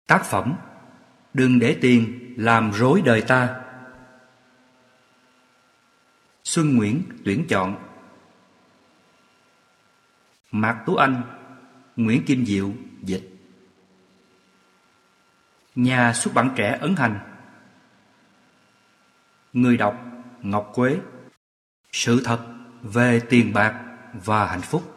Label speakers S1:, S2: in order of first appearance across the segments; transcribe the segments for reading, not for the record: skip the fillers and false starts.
S1: Tác phẩm Đừng để tiền làm rối đời ta. Xuân Nguyễn tuyển chọn. Mạc Tú Anh, Nguyễn Kim Diệu dịch. Nhà xuất bản trẻ ấn hành. Người đọc Ngọc Quế. Sự thật về tiền bạc và hạnh phúc.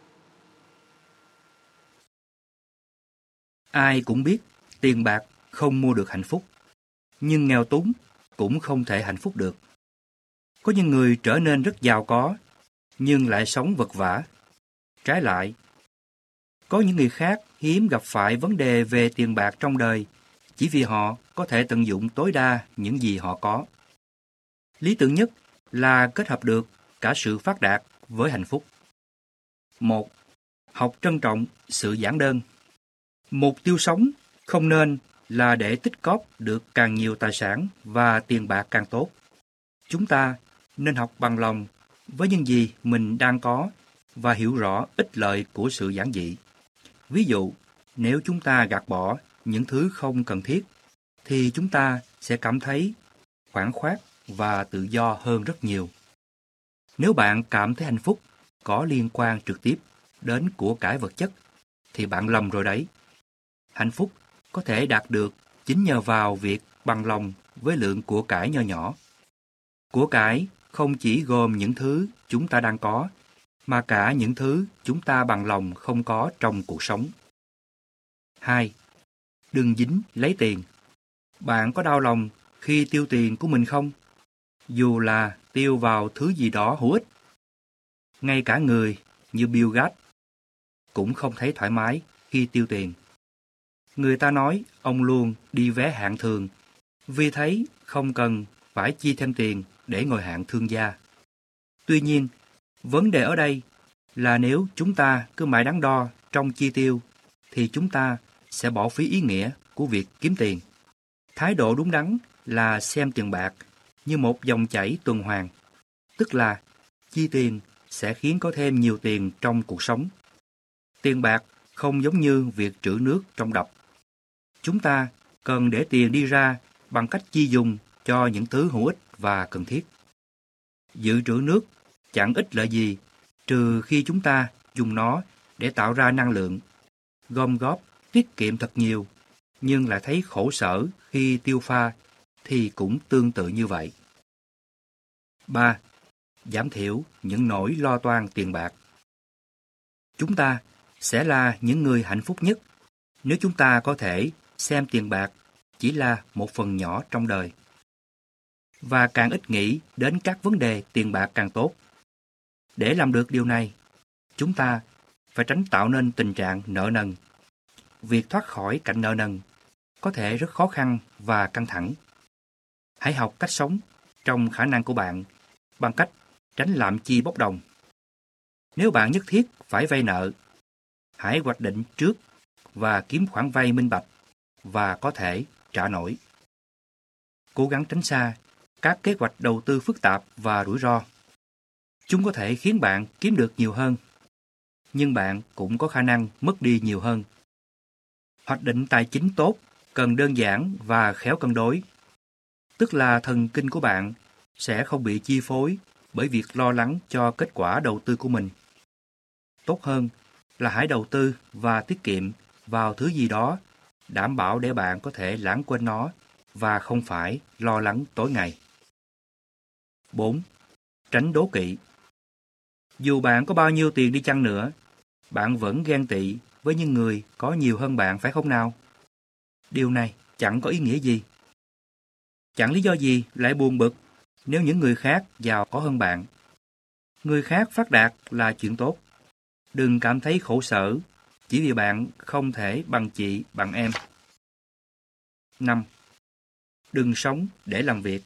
S1: Ai cũng biết tiền bạc không mua được hạnh phúc, nhưng nghèo túng cũng không thể hạnh phúc được. Có những người trở nên rất giàu có, nhưng lại sống vật vã. Trái lại, có những người khác hiếm gặp phải vấn đề về tiền bạc trong đời, chỉ vì họ có thể tận dụng tối đa những gì họ có. Lý tưởng nhất là kết hợp được cả sự phát đạt với hạnh phúc. 1. Học trân trọng sự giản đơn. Mục tiêu sống không nên là để tích cóp được càng nhiều tài sản và tiền bạc càng tốt. Chúng ta nên học bằng lòng với những gì mình đang có và hiểu rõ ích lợi của sự giản dị. Ví dụ, nếu chúng ta gạt bỏ những thứ không cần thiết, thì chúng ta sẽ cảm thấy khoản khoát và tự do hơn rất nhiều. Nếu bạn cảm thấy hạnh phúc có liên quan trực tiếp đến của cải vật chất, thì bạn lầm rồi đấy. Hạnh phúc có thể đạt được chính nhờ vào việc bằng lòng với lượng của cải nho nhỏ. Của cải không chỉ gồm những thứ chúng ta đang có, mà cả những thứ chúng ta bằng lòng không có trong cuộc sống. 2. Đừng dính lấy tiền. Bạn có đau lòng khi tiêu tiền của mình không? Dù là tiêu vào thứ gì đó hữu ích. Ngay cả người như Bill Gates cũng không thấy thoải mái khi tiêu tiền. Người ta nói ông luôn đi vé hạng thường vì thấy không cần phải chi thêm tiền để ngồi hạng thương gia. Tuy nhiên, vấn đề ở đây là nếu chúng ta cứ mãi đắn đo trong chi tiêu thì chúng ta sẽ bỏ phí ý nghĩa của việc kiếm tiền. Thái độ đúng đắn là xem tiền bạc như một dòng chảy tuần hoàn, tức là chi tiền sẽ khiến có thêm nhiều tiền trong cuộc sống. Tiền bạc không giống như việc trữ nước trong đập. Chúng ta cần để tiền đi ra bằng cách chi dùng cho những thứ hữu ích và cần thiết. Dự trữ nước chẳng ích lợi gì trừ khi chúng ta dùng nó để tạo ra năng lượng, gom góp, tiết kiệm thật nhiều, nhưng lại thấy khổ sở khi tiêu pha thì cũng tương tự như vậy. 3. Giảm thiểu những nỗi lo toan tiền bạc. Chúng ta sẽ là những người hạnh phúc nhất nếu chúng ta có thể xem tiền bạc chỉ là một phần nhỏ trong đời. Và càng ít nghĩ đến các vấn đề tiền bạc càng tốt. Để làm được điều này, chúng ta phải tránh tạo nên tình trạng nợ nần. Việc thoát khỏi cảnh nợ nần có thể rất khó khăn và căng thẳng. Hãy học cách sống trong khả năng của bạn bằng cách tránh lạm chi bốc đồng. Nếu bạn nhất thiết phải vay nợ, hãy hoạch định trước và kiếm khoản vay minh bạch và có thể trả nổi. Cố gắng tránh xa các kế hoạch đầu tư phức tạp và rủi ro. Chúng có thể khiến bạn kiếm được nhiều hơn, nhưng bạn cũng có khả năng mất đi nhiều hơn. Hoạch định tài chính tốt cần đơn giản và khéo cân đối, tức là thần kinh của bạn sẽ không bị chi phối bởi việc lo lắng cho kết quả đầu tư của mình. Tốt hơn là hãy đầu tư và tiết kiệm vào thứ gì đó đảm bảo để bạn có thể lãng quên nó và không phải lo lắng tối ngày. 4. Tránh đố kỵ. Dù bạn có bao nhiêu tiền đi chăng nữa, bạn vẫn ghen tị với những người có nhiều hơn bạn, phải không nào? Điều này chẳng có ý nghĩa gì. Chẳng lý do gì lại buồn bực nếu những người khác giàu có hơn bạn. Người khác phát đạt là chuyện tốt. Đừng cảm thấy khổ sở chỉ vì bạn không thể bằng chị, bằng em. 5. Đừng sống để làm việc.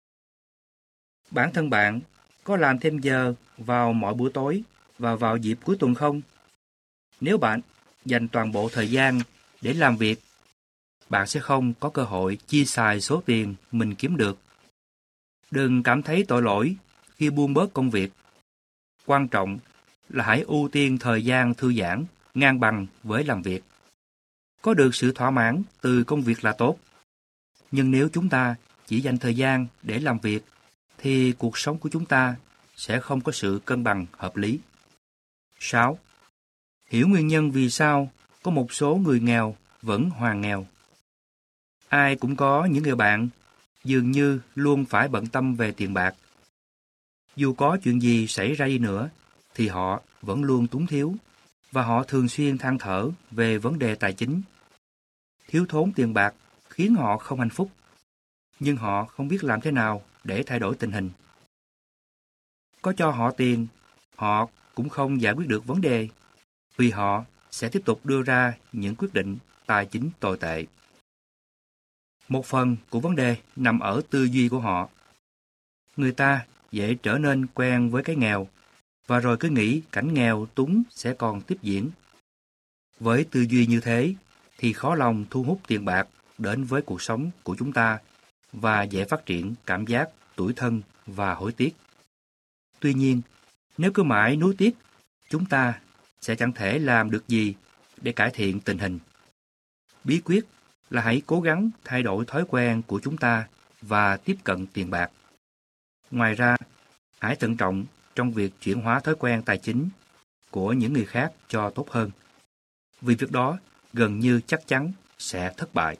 S1: Bản thân bạn có làm thêm giờ vào mọi buổi tối và vào dịp cuối tuần không? Nếu bạn dành toàn bộ thời gian để làm việc, bạn sẽ không có cơ hội chia xài số tiền mình kiếm được. Đừng cảm thấy tội lỗi khi buông bớt công việc. Quan trọng là hãy ưu tiên thời gian thư giãn ngang bằng với làm việc. Có được sự thỏa mãn từ công việc là tốt. Nhưng nếu chúng ta chỉ dành thời gian để làm việc, thì cuộc sống của chúng ta sẽ không có sự cân bằng hợp lý. 6. Hiểu nguyên nhân vì sao có một số người nghèo vẫn hoàn nghèo. Ai cũng có những người bạn dường như luôn phải bận tâm về tiền bạc. Dù có chuyện gì xảy ra đi nữa, thì họ vẫn luôn túng thiếu, và họ thường xuyên than thở về vấn đề tài chính. Thiếu thốn tiền bạc khiến họ không hạnh phúc, nhưng họ không biết làm thế nào để thay đổi tình hình. Có cho họ tiền, họ cũng không giải quyết được vấn đề, vì họ sẽ tiếp tục đưa ra những quyết định tài chính tồi tệ. Một phần của vấn đề nằm ở tư duy của họ. Người ta dễ trở nên quen với cái nghèo, và rồi cứ nghĩ cảnh nghèo túng sẽ còn tiếp diễn. Với tư duy như thế, thì khó lòng thu hút tiền bạc đến với cuộc sống của chúng ta, và dễ phát triển cảm giác tủi thân và hối tiếc. Tuy nhiên, nếu cứ mãi nuối tiếc, chúng ta sẽ chẳng thể làm được gì để cải thiện tình hình. Bí quyết là hãy cố gắng thay đổi thói quen của chúng ta và tiếp cận tiền bạc. Ngoài ra, hãy thận trọng trong việc chuyển hóa thói quen tài chính của những người khác cho tốt hơn, vì việc đó gần như chắc chắn sẽ thất bại.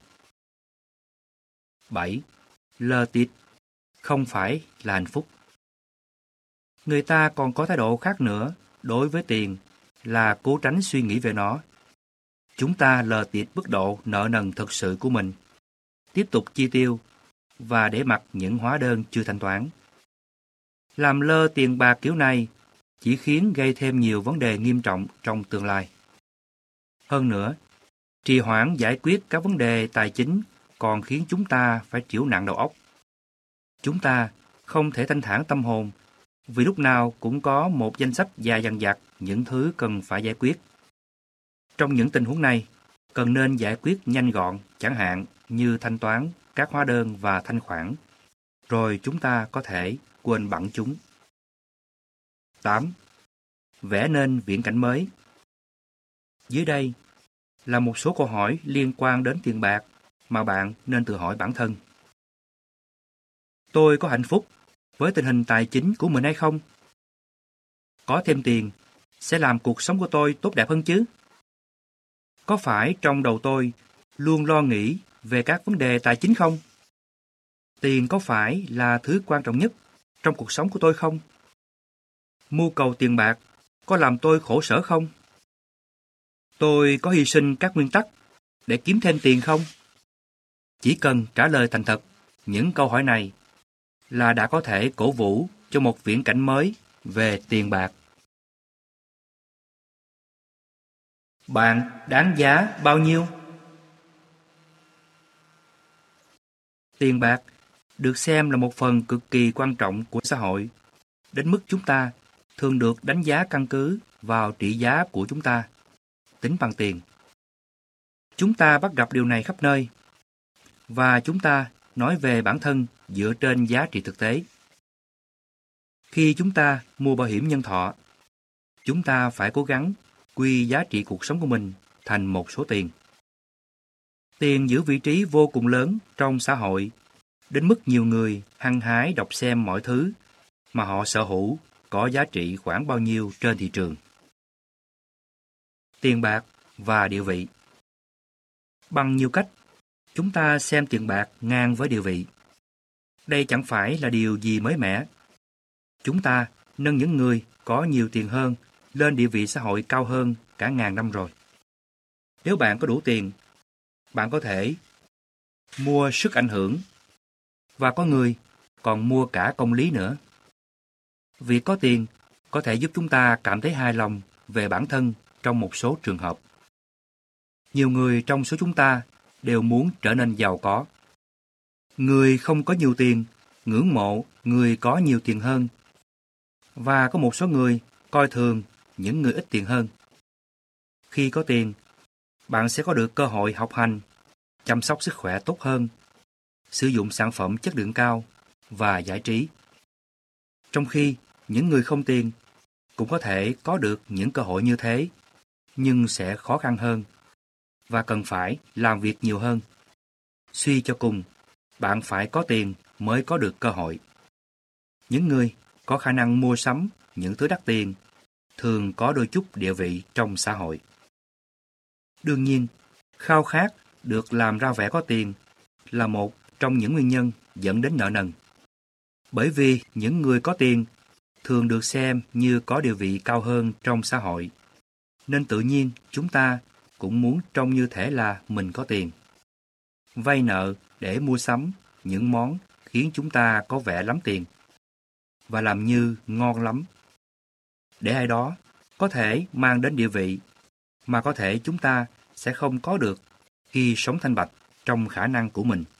S1: 7. Lơ tít không phải là hạnh phúc. Người ta còn có thái độ khác nữa đối với tiền, là cố tránh suy nghĩ về nó. Chúng ta lờ tịt mức độ nợ nần thực sự của mình, tiếp tục chi tiêu và để mặc những hóa đơn chưa thanh toán. Làm lơ tiền bạc kiểu này chỉ khiến gây thêm nhiều vấn đề nghiêm trọng trong tương lai. Hơn nữa, trì hoãn giải quyết các vấn đề tài chính còn khiến chúng ta phải chịu nặng đầu óc. Chúng ta không thể thanh thản tâm hồn, vì lúc nào cũng có một danh sách dài dằng dặc những thứ cần phải giải quyết. Trong những tình huống này, cần nên giải quyết nhanh gọn, chẳng hạn như thanh toán các hóa đơn và thanh khoản, rồi chúng ta có thể quên bẵng chúng. 8. Vẽ nên viễn cảnh mới. Dưới đây là một số câu hỏi liên quan đến tiền bạc mà bạn nên tự hỏi bản thân. Tôi có hạnh phúc với tình hình tài chính của mình hay không? Có thêm tiền sẽ làm cuộc sống của tôi tốt đẹp hơn chứ? Có phải trong đầu tôi luôn lo nghĩ về các vấn đề tài chính không? Tiền có phải là thứ quan trọng nhất trong cuộc sống của tôi không? Mưu cầu tiền bạc có làm tôi khổ sở không? Tôi có hy sinh các nguyên tắc để kiếm thêm tiền không? Chỉ cần trả lời thành thật những câu hỏi này là đã có thể cổ vũ cho một viễn cảnh mới về tiền bạc. Bạn đáng giá bao nhiêu? Tiền bạc được xem là một phần cực kỳ quan trọng của xã hội, đến mức chúng ta thường được đánh giá căn cứ vào trị giá của chúng ta, tính bằng tiền. Chúng ta bắt gặp điều này khắp nơi, và chúng ta nói về bản thân dựa trên giá trị thực tế. Khi chúng ta mua bảo hiểm nhân thọ, chúng ta phải cố gắng quy giá trị cuộc sống của mình thành một số tiền. Tiền giữ vị trí vô cùng lớn trong xã hội, đến mức nhiều người hăng hái đọc xem mọi thứ mà họ sở hữu có giá trị khoảng bao nhiêu trên thị trường. Tiền bạc và địa vị. Bằng nhiều cách, chúng ta xem tiền bạc ngang với địa vị. Đây chẳng phải là điều gì mới mẻ. Chúng ta nâng những người có nhiều tiền hơn lên địa vị xã hội cao hơn cả ngàn năm rồi. Nếu bạn có đủ tiền, bạn có thể mua sức ảnh hưởng, và có người còn mua cả công lý nữa. Việc có tiền có thể giúp chúng ta cảm thấy hài lòng về bản thân trong một số trường hợp. Nhiều người trong số chúng ta đều muốn trở nên giàu có. Người không có nhiều tiền ngưỡng mộ người có nhiều tiền hơn, và có một số người coi thường những người ít tiền hơn. Khi có tiền, bạn sẽ có được cơ hội học hành, chăm sóc sức khỏe tốt hơn, sử dụng sản phẩm chất lượng cao và giải trí. Trong khi những người không tiền cũng có thể có được những cơ hội như thế, nhưng sẽ khó khăn hơn. và cần phải làm việc nhiều hơn. Suy cho cùng, bạn phải có tiền mới có được cơ hội. Những người có khả năng mua sắm những thứ đắt tiền thường có đôi chút địa vị trong xã hội. Đương nhiên, khao khát được làm ra vẻ có tiền là một trong những nguyên nhân dẫn đến nợ nần. Bởi vì những người có tiền thường được xem như có địa vị cao hơn trong xã hội, nên tự nhiên chúng ta cũng muốn trông như thể là mình có tiền. Vay nợ để mua sắm những món khiến chúng ta có vẻ lắm tiền và làm như ngon lắm, để ai đó có thể mang đến địa vị mà có thể chúng ta sẽ không có được khi sống thanh bạch trong khả năng của mình.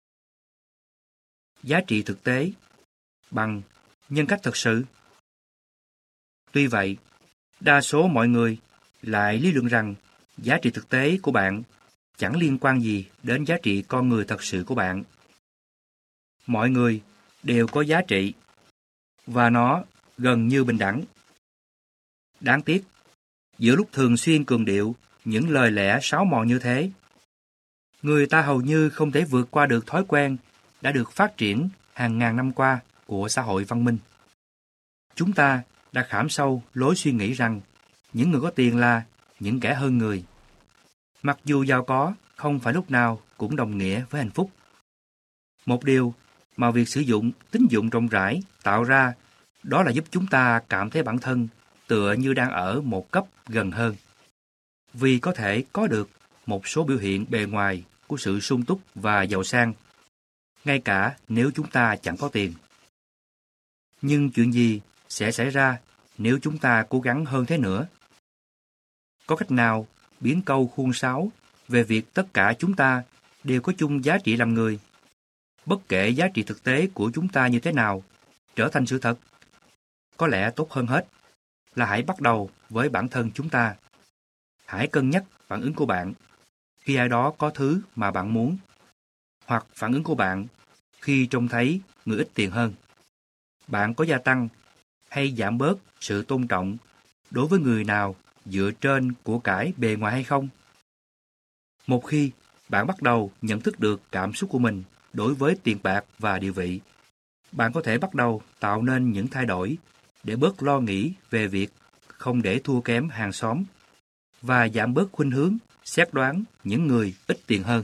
S1: Giá trị thực tế bằng nhân cách thực sự. Tuy vậy, đa số mọi người lại lý luận rằng giá trị thực tế của bạn chẳng liên quan gì đến giá trị con người thật sự của bạn. Mọi người đều có giá trị và nó gần như bình đẳng. Đáng tiếc, giữa lúc thường xuyên cường điệu những lời lẽ sáo mòn như thế, người ta hầu như không thể vượt qua được thói quen đã được phát triển hàng ngàn năm qua của xã hội văn minh. Chúng ta đã khảm sâu lối suy nghĩ rằng những người có tiền là những kẻ hơn người. Mặc dù giàu có không phải lúc nào cũng đồng nghĩa với hạnh phúc. Một điều mà việc sử dụng tín dụng rộng rãi tạo ra đó là giúp chúng ta cảm thấy bản thân tựa như đang ở một cấp gần hơn. Vì có thể có được một số biểu hiện bề ngoài của sự sung túc và giàu sang, ngay cả nếu chúng ta chẳng có tiền. Nhưng chuyện gì sẽ xảy ra nếu chúng ta cố gắng hơn thế nữa? Có cách nào biến câu khuôn sáo về việc tất cả chúng ta đều có chung giá trị làm người, bất kể giá trị thực tế của chúng ta như thế nào, trở thành sự thật? Có lẽ tốt hơn hết là hãy bắt đầu với bản thân chúng ta. Hãy cân nhắc phản ứng của bạn khi ai đó có thứ mà bạn muốn, hoặc phản ứng của bạn khi trông thấy người ít tiền hơn. Bạn có gia tăng hay giảm bớt sự tôn trọng đối với người nào dựa trên của cải bề ngoài hay không? Một khi bạn bắt đầu nhận thức được cảm xúc của mình đối với tiền bạc và địa vị, bạn có thể bắt đầu tạo nên những thay đổi để bớt lo nghĩ về việc không để thua kém hàng xóm và giảm bớt khuynh hướng xét đoán những người ít tiền hơn.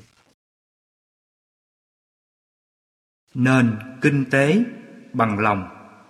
S1: Nền kinh tế bằng lòng.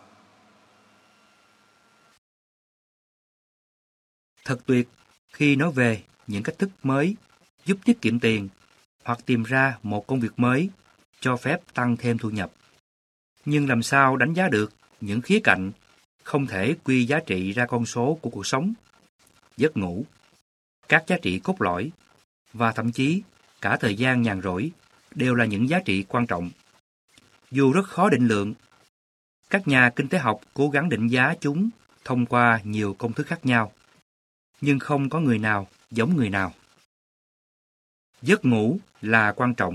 S1: Thật tuyệt khi nói về những cách thức mới giúp tiết kiệm tiền hoặc tìm ra một công việc mới cho phép tăng thêm thu nhập. Nhưng làm sao đánh giá được những khía cạnh không thể quy giá trị ra con số của cuộc sống, giấc ngủ, các giá trị cốt lõi và thậm chí cả thời gian nhàn rỗi đều là những giá trị quan trọng. Dù rất khó định lượng, các nhà kinh tế học cố gắng định giá chúng thông qua nhiều công thức khác nhau, nhưng không có người nào giống người nào. Giấc ngủ là quan trọng.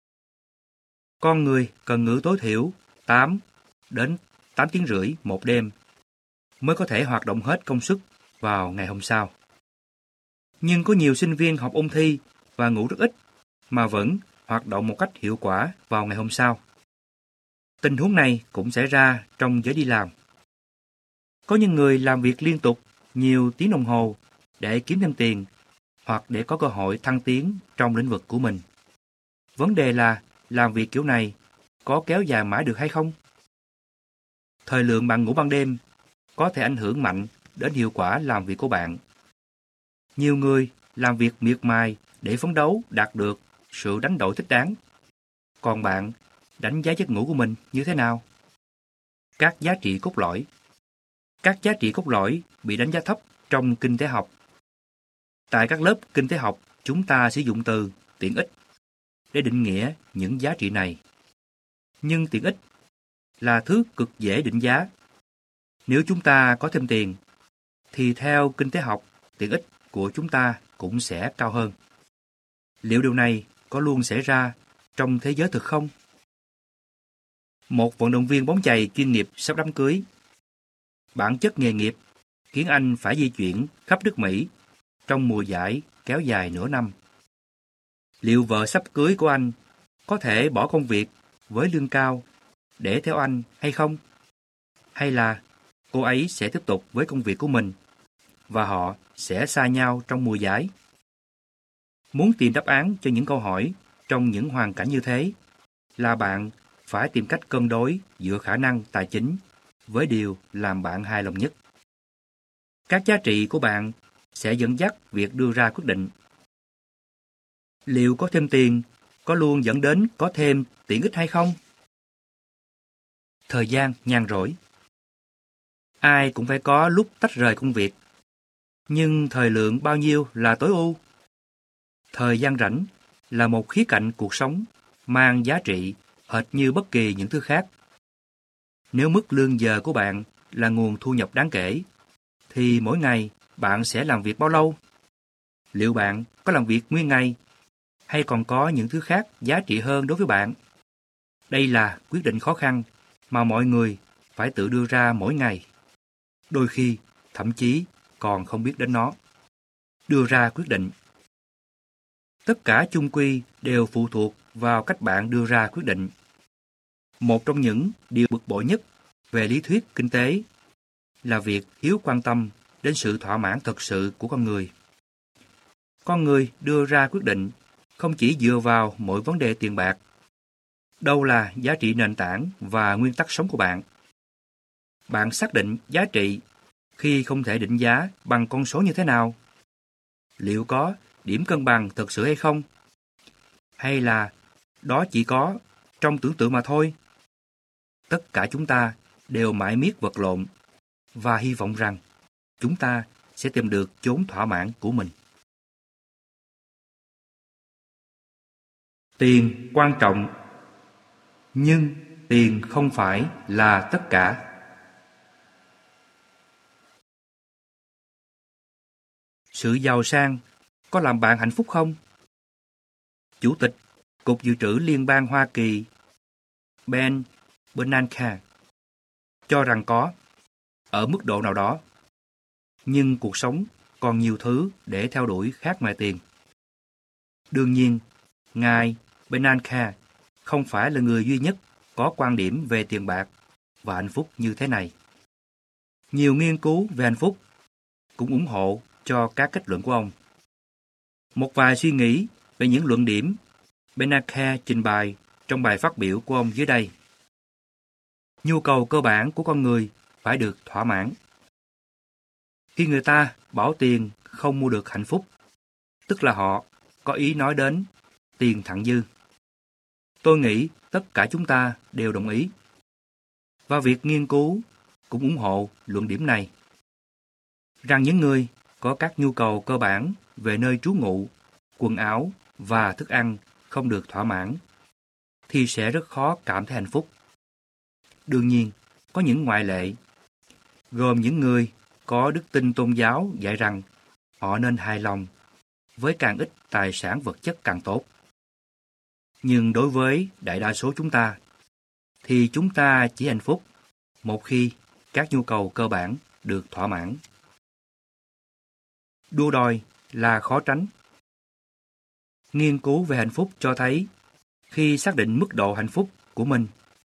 S1: Con người cần ngủ tối thiểu 8 đến 8 tiếng rưỡi một đêm mới có thể hoạt động hết công suất vào ngày hôm sau. Nhưng có nhiều sinh viên học ôn thi và ngủ rất ít mà vẫn hoạt động một cách hiệu quả vào ngày hôm sau. Tình huống này cũng xảy ra trong giới đi làm. Có những người làm việc liên tục nhiều tiếng đồng hồ để kiếm thêm tiền hoặc để có cơ hội thăng tiến trong lĩnh vực của mình. Vấn đề là làm việc kiểu này có kéo dài mãi được hay không? Thời lượng bạn ngủ ban đêm có thể ảnh hưởng mạnh đến hiệu quả làm việc của bạn. Nhiều người làm việc miệt mài để phấn đấu đạt được sự đánh đổi thích đáng. Còn bạn đánh giá giấc ngủ của mình như thế nào? Các giá trị cốt lõi. Các giá trị cốt lõi bị đánh giá thấp trong kinh tế học. Tại các lớp kinh tế học, chúng ta sử dụng từ tiện ích để định nghĩa những giá trị này. Nhưng tiện ích là thứ cực dễ định giá. Nếu chúng ta có thêm tiền, thì theo kinh tế học, tiện ích của chúng ta cũng sẽ cao hơn. Liệu điều này có luôn xảy ra trong thế giới thực không? Một vận động viên bóng chày chuyên nghiệp sắp đám cưới. Bản chất nghề nghiệp khiến anh phải di chuyển khắp nước Mỹ trong mùa giải kéo dài nửa năm. Liệu vợ sắp cưới của anh có thể bỏ công việc với lương cao để theo anh hay không? Hay là cô ấy sẽ tiếp tục với công việc của mình và họ sẽ xa nhau trong mùa giải? Muốn tìm đáp án cho những câu hỏi trong những hoàn cảnh như thế là bạn phải tìm cách cân đối giữa khả năng tài chính với điều làm bạn hài lòng nhất. Các giá trị của bạn sẽ dẫn dắt việc đưa ra quyết định. Liệu có thêm tiền có luôn dẫn đến có thêm tiện ích hay không? Thời gian nhàn rỗi. Ai cũng phải có lúc tách rời công việc. Nhưng thời lượng bao nhiêu là tối ưu? Thời gian rảnh là một khía cạnh cuộc sống mang giá trị hệt như bất kỳ những thứ khác. Nếu mức lương giờ của bạn là nguồn thu nhập đáng kể, thì mỗi ngày bạn sẽ làm việc bao lâu? Liệu bạn có làm việc nguyên ngày hay còn có những thứ khác giá trị hơn đối với bạn? Đây là quyết định khó khăn mà mọi người phải tự đưa ra mỗi ngày. Đôi khi, thậm chí còn không biết đến nó. Đưa ra quyết định. Tất cả chung quy đều phụ thuộc vào cách bạn đưa ra quyết định. Một trong những điều bực bội nhất về lý thuyết kinh tế là việc thiếu quan tâm đến sự thỏa mãn thực sự của con người. Con người đưa ra quyết định không chỉ dựa vào mỗi vấn đề tiền bạc. Đâu là giá trị nền tảng và nguyên tắc sống của bạn? Bạn xác định giá trị khi không thể định giá bằng con số như thế nào? Liệu có điểm cân bằng thực sự hay không? Hay là đó chỉ có trong tưởng tượng mà thôi? Tất cả chúng ta đều mải miết vật lộn và hy vọng rằng chúng ta sẽ tìm được chốn thỏa mãn của mình. Tiền quan trọng, nhưng tiền không phải là tất cả. Sự giàu sang có làm bạn hạnh phúc không? Chủ tịch Cục Dự trữ Liên bang Hoa Kỳ Ben Bernanke cho rằng có, ở mức độ nào đó. Nhưng cuộc sống còn nhiều thứ để theo đuổi khác ngoài tiền. Đương nhiên, ngài Bernanke không phải là người duy nhất có quan điểm về tiền bạc và hạnh phúc như thế này. Nhiều nghiên cứu về hạnh phúc cũng ủng hộ cho các kết luận của ông. Một vài suy nghĩ về những luận điểm Bernanke trình bày trong bài phát biểu của ông dưới đây. Nhu cầu cơ bản của con người phải được thỏa mãn. Khi người ta bảo tiền không mua được hạnh phúc, tức là họ có ý nói đến tiền thặng dư. Tôi nghĩ tất cả chúng ta đều đồng ý. Và việc nghiên cứu cũng ủng hộ luận điểm này. Rằng những người có các nhu cầu cơ bản về nơi trú ngụ, quần áo và thức ăn không được thỏa mãn, thì sẽ rất khó cảm thấy hạnh phúc. Đương nhiên, có những ngoại lệ, gồm những người có đức tin tôn giáo dạy rằng họ nên hài lòng với càng ít tài sản vật chất càng tốt. Nhưng đối với đại đa số chúng ta, thì chúng ta chỉ hạnh phúc một khi các nhu cầu cơ bản được thỏa mãn. Đua đòi là khó tránh. Nghiên cứu về hạnh phúc cho thấy khi xác định mức độ hạnh phúc của mình,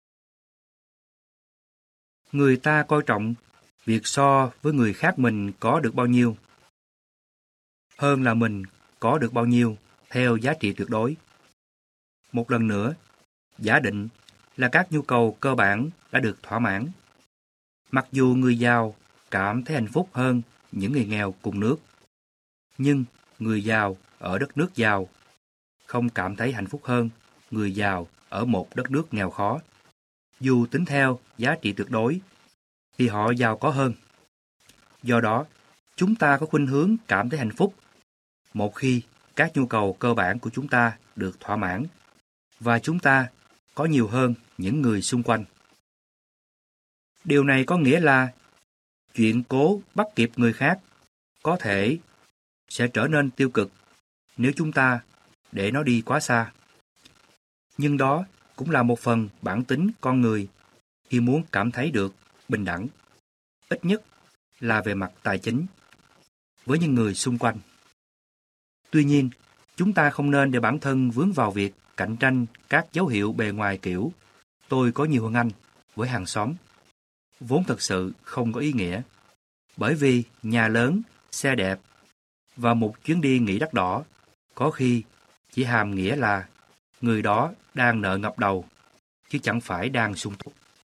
S1: người ta coi trọng việc so với người khác mình có được bao nhiêu, hơn là mình có được bao nhiêu theo giá trị tuyệt đối. Một lần nữa, giả định là các nhu cầu cơ bản đã được thỏa mãn. Mặc dù người giàu cảm thấy hạnh phúc hơn những người nghèo cùng nước, nhưng người giàu ở đất nước giàu không cảm thấy hạnh phúc hơn người giàu ở một đất nước nghèo khó. Dù tính theo giá trị tuyệt đối, thì họ giàu có hơn. Do đó, chúng ta có khuynh hướng cảm thấy hạnh phúc một khi các nhu cầu cơ bản của chúng ta được thỏa mãn và chúng ta có nhiều hơn những người xung quanh. Điều này có nghĩa là chuyện cố bắt kịp người khác có thể sẽ trở nên tiêu cực nếu chúng ta để nó đi quá xa. Nhưng đó cũng là một phần bản tính con người khi muốn cảm thấy được bình đẳng, ít nhất là về mặt tài chính, với những người xung quanh. Tuy nhiên, Chúng ta không nên để bản thân vướng vào việc cạnh tranh các dấu hiệu bề ngoài kiểu tôi có nhiều hơn anh với hàng xóm, vốn thật sự không có ý nghĩa. Bởi vì nhà lớn, xe đẹp và một chuyến đi nghỉ đắt đỏ có khi chỉ hàm nghĩa là người đó đang nợ ngập đầu, chứ chẳng phải đang sung túc.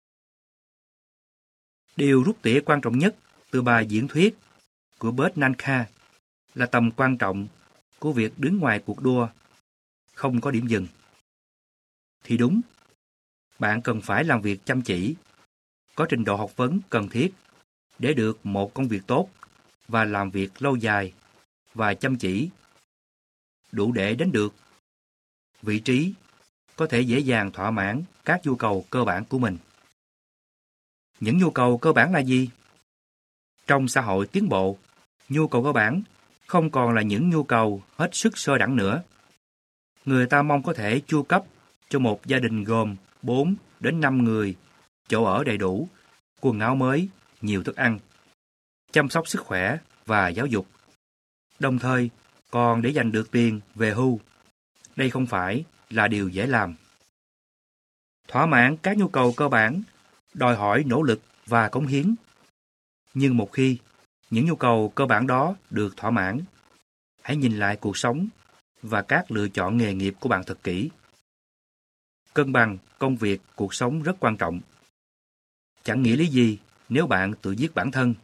S1: Điều rút tỉa quan trọng nhất từ bài diễn thuyết của Bert Nanka là tầm quan trọng của việc đứng ngoài cuộc đua, không có điểm dừng. Thì đúng, bạn cần phải làm việc chăm chỉ, có trình độ học vấn cần thiết để được một công việc tốt và làm việc lâu dài và chăm chỉ, đủ để đến được vị trí có thể dễ dàng thỏa mãn các nhu cầu cơ bản của mình. Những nhu cầu cơ bản là gì? Trong xã hội tiến bộ, nhu cầu cơ bản không còn là những nhu cầu hết sức sơ đẳng nữa. Người ta mong có thể chu cấp cho một gia đình gồm 4 đến 5 người, chỗ ở đầy đủ, quần áo mới, nhiều thức ăn, chăm sóc sức khỏe và giáo dục. Đồng thời, còn để giành được tiền về hưu. Đây không phải là điều dễ làm. Thỏa mãn các nhu cầu cơ bản đòi hỏi nỗ lực và cống hiến. Nhưng một khi những nhu cầu cơ bản đó được thỏa mãn, hãy nhìn lại cuộc sống và các lựa chọn nghề nghiệp của bạn thật kỹ. Cân bằng công việc, cuộc sống rất quan trọng. Chẳng nghĩa lý gì nếu bạn tự giết bản thân,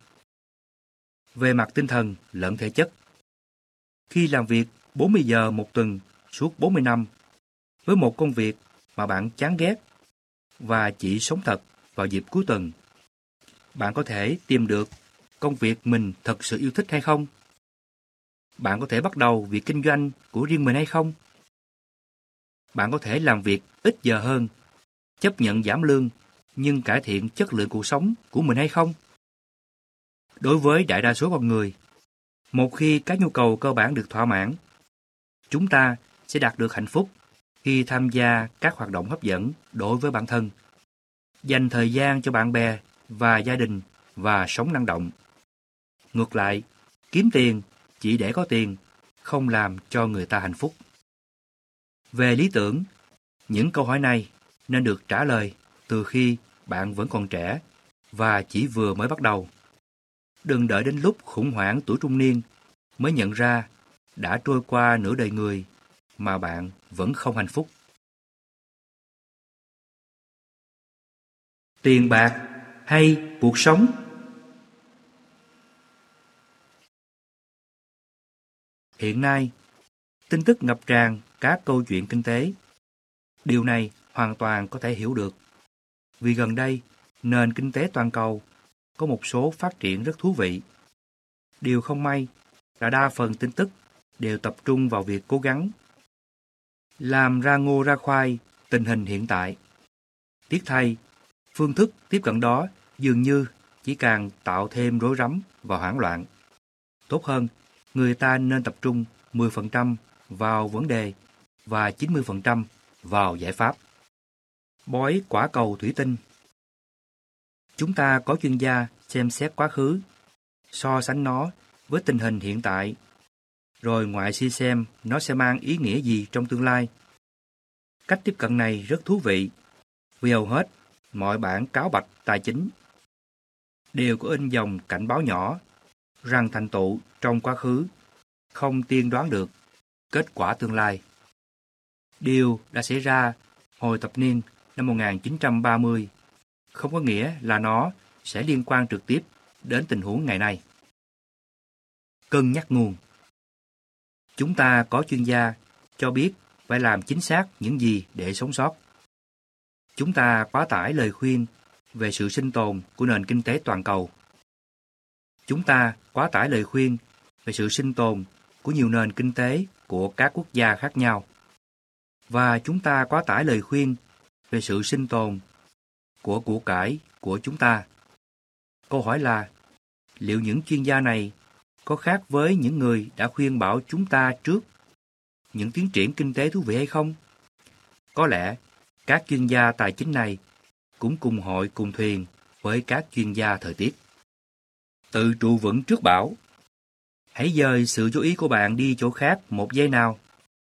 S1: về mặt tinh thần lẫn thể chất. Khi làm việc 40 giờ một tuần suốt 40 năm với một công việc mà bạn chán ghét và chỉ sống thật vào dịp cuối tuần, bạn có thể tìm được công việc mình thật sự yêu thích hay không? Bạn có thể bắt đầu việc kinh doanh của riêng mình hay không? Bạn có thể làm việc ít giờ hơn, chấp nhận giảm lương nhưng cải thiện chất lượng cuộc sống của mình hay không? Đối với đại đa số con người, một khi các nhu cầu cơ bản được thỏa mãn, chúng ta sẽ đạt được hạnh phúc khi tham gia các hoạt động hấp dẫn đối với bản thân, dành thời gian cho bạn bè và gia đình và sống năng động. Ngược lại, kiếm tiền chỉ để có tiền không làm cho người ta hạnh phúc. Về lý tưởng, những câu hỏi này nên được trả lời từ khi bạn vẫn còn trẻ và chỉ vừa mới bắt đầu. Đừng đợi đến lúc khủng hoảng tuổi trung niên mới nhận ra đã trôi qua nửa đời người mà bạn vẫn không hạnh phúc. Tiền bạc hay cuộc sống? Hiện nay, tin tức ngập tràn các câu chuyện kinh tế. Điều này hoàn toàn có thể hiểu được, vì gần đây, nền kinh tế toàn cầu có một số phát triển rất thú vị. Điều không may là đa phần tin tức đều tập trung vào việc cố gắng làm ra ngô ra khoai tình hình hiện tại. Tiếc thay, phương thức tiếp cận đó dường như chỉ càng tạo thêm rối rắm và hoảng loạn. Tốt hơn, người ta nên tập trung 10% vào vấn đề và 90% vào giải pháp. Bói quả cầu thủy tinh. Chúng ta có chuyên gia xem xét quá khứ, so sánh nó với tình hình hiện tại, rồi ngoại suy xem nó sẽ mang ý nghĩa gì trong tương lai. Cách tiếp cận này rất thú vị, vì hầu hết mọi bản cáo bạch tài chính đều có in dòng cảnh báo nhỏ rằng thành tựu trong quá khứ không tiên đoán được kết quả tương lai. Điều đã xảy ra hồi thập niên năm 1930 không có nghĩa là nó sẽ liên quan trực tiếp đến tình huống ngày nay. Cân nhắc nguồn. Chúng ta có chuyên gia cho biết phải làm chính xác những gì để sống sót. Chúng ta quá tải lời khuyên về sự sinh tồn của nền kinh tế toàn cầu. Chúng ta quá tải lời khuyên về sự sinh tồn của nhiều nền kinh tế của các quốc gia khác nhau. Và chúng ta quá tải lời khuyên về sự sinh tồn của của cải của chúng ta. Câu hỏi là, liệu những chuyên gia này có khác với những người đã khuyên bảo chúng ta trước những tiến triển kinh tế thú vị hay không? Có lẽ các chuyên gia tài chính này cũng cùng hội cùng thuyền với các chuyên gia thời tiết. Tự trụ vững trước bão. Hãy dời sự chú ý của bạn đi chỗ khác một giây nào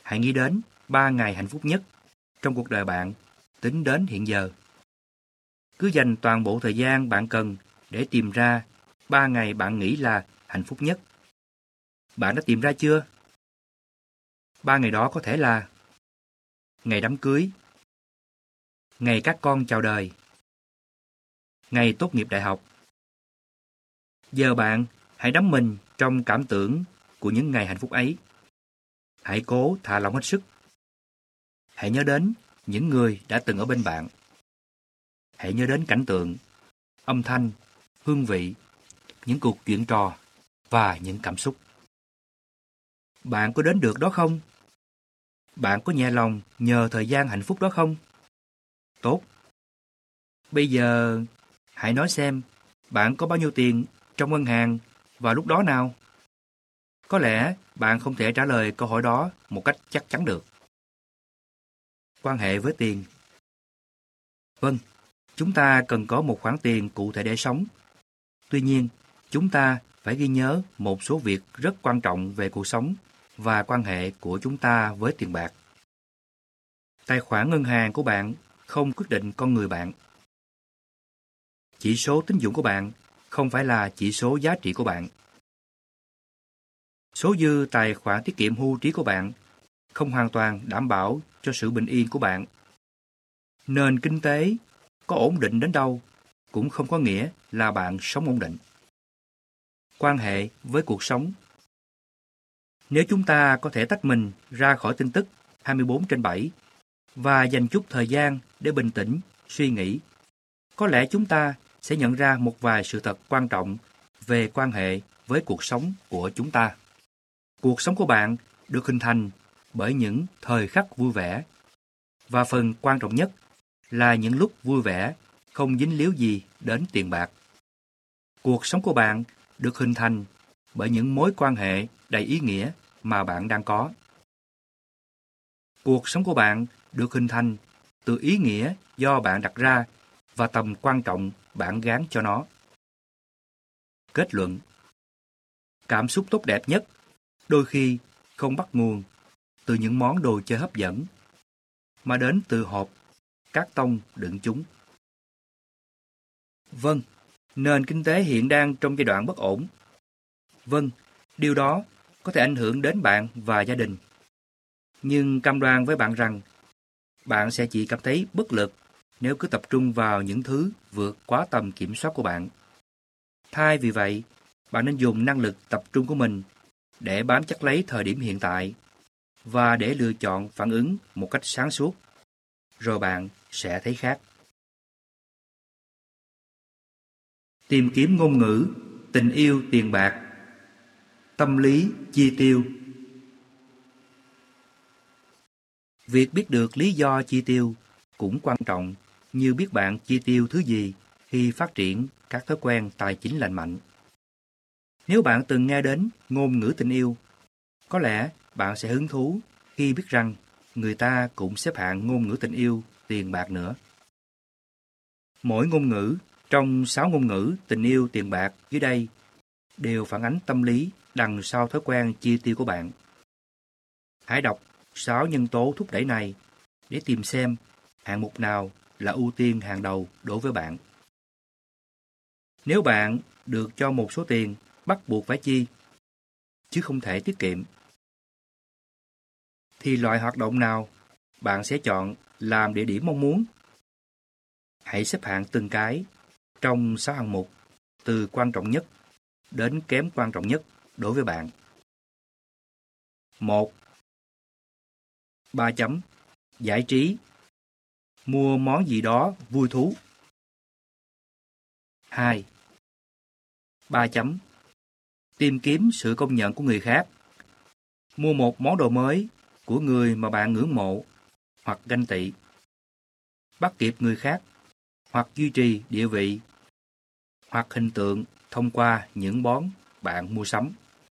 S1: Hãy nghĩ đến 3 ngày hạnh phúc nhất trong cuộc đời bạn tính đến hiện giờ. Cứ dành toàn bộ thời gian bạn cần để tìm ra 3 ngày bạn nghĩ là hạnh phúc nhất. Bạn đã tìm ra chưa? 3 ngày đó có thể là ngày đám cưới, ngày các con chào đời, ngày tốt nghiệp đại học. Giờ bạn hãy đắm mình trong cảm tưởng của những ngày hạnh phúc ấy. Hãy cố thả lỏng hết sức. Hãy nhớ đến những người đã từng ở bên bạn. Hãy nhớ đến cảnh tượng, âm thanh, hương vị, những cuộc chuyện trò và những cảm xúc. Bạn có đến được đó không? Bạn có nhẹ lòng nhờ thời gian hạnh phúc đó không? Tốt. Bây giờ hãy nói xem bạn có bao nhiêu tiền trong ngân hàng vào lúc đó nào? Có lẽ bạn không thể trả lời câu hỏi đó một cách chắc chắn được. Quan hệ với tiền. Vâng, chúng ta cần có một khoản tiền cụ thể để sống. Tuy nhiên, chúng ta phải ghi nhớ một số việc rất quan trọng về cuộc sống và quan hệ của chúng ta với tiền bạc. Tài khoản ngân hàng của bạn không quyết định con người bạn. Chỉ số tín dụng của bạn không phải là chỉ số giá trị của bạn. Số dư tài khoản tiết kiệm hưu trí của bạn không hoàn toàn đảm bảo cho sự bình yên của bạn. Nền kinh tế có ổn định đến đâu cũng không có nghĩa là bạn sống ổn định. Quan hệ với cuộc sống. Nếu chúng ta có thể tách mình ra khỏi tin tức 24/7 và dành chút thời gian để bình tĩnh, suy nghĩ, có lẽ chúng ta sẽ nhận ra một vài sự thật quan trọng về quan hệ với cuộc sống của chúng ta. Cuộc sống của bạn được hình thành bởi những thời khắc vui vẻ, và phần quan trọng nhất là những lúc vui vẻ không dính líu gì đến tiền bạc. Cuộc sống của bạn được hình thành bởi những mối quan hệ đầy ý nghĩa mà bạn đang có. Cuộc sống của bạn được hình thành từ ý nghĩa do bạn đặt ra và tầm quan trọng bạn gán cho nó. Kết luận. Cảm xúc tốt đẹp nhất đôi khi không bắt nguồn từ những món đồ chơi hấp dẫn, mà đến từ hộp cát tông đựng chúng. Vâng, nền kinh tế hiện đang trong giai đoạn bất ổn. Vâng, điều đó có thể ảnh hưởng đến bạn và gia đình. Nhưng cam đoan với bạn rằng, bạn sẽ chỉ cảm thấy bất lực nếu cứ tập trung vào những thứ vượt quá tầm kiểm soát của bạn. Thay vì vậy, bạn nên dùng năng lực tập trung của mình để bám chắc lấy thời điểm hiện tại và để lựa chọn phản ứng một cách sáng suốt. Rồi bạn sẽ thấy khác. Tìm kiếm ngôn ngữ, tình yêu tiền bạc, tâm lý chi tiêu. Việc biết được lý do chi tiêu cũng quan trọng như biết bạn chi tiêu thứ gì khi phát triển các thói quen tài chính lành mạnh. Nếu bạn từng nghe đến ngôn ngữ tình yêu, có lẽ bạn sẽ hứng thú khi biết rằng người ta cũng xếp hạng ngôn ngữ tình yêu tiền bạc nữa. Mỗi ngôn ngữ trong 6 ngôn ngữ tình yêu tiền bạc dưới đây đều phản ánh tâm lý đằng sau thói quen chi tiêu của bạn. Hãy đọc 6 nhân tố thúc đẩy này để tìm xem hạng mục nào là ưu tiên hàng đầu đối với bạn. Nếu bạn được cho một số tiền bắt buộc phải chi, chứ không thể tiết kiệm, thì loại hoạt động nào bạn sẽ chọn làm địa điểm mong muốn? Hãy xếp hạng từng cái trong 6 hạng mục từ quan trọng nhất đến kém quan trọng nhất đối với bạn. 1. 3 chấm. Giải trí. Mua món gì đó vui thú. 2. 3 chấm. Tìm kiếm sự công nhận của người khác. Mua một món đồ mới của người mà bạn ngưỡng mộ hoặc ganh tị. Bắt kịp người khác hoặc duy trì địa vị hoặc hình tượng thông qua những món bạn mua sắm.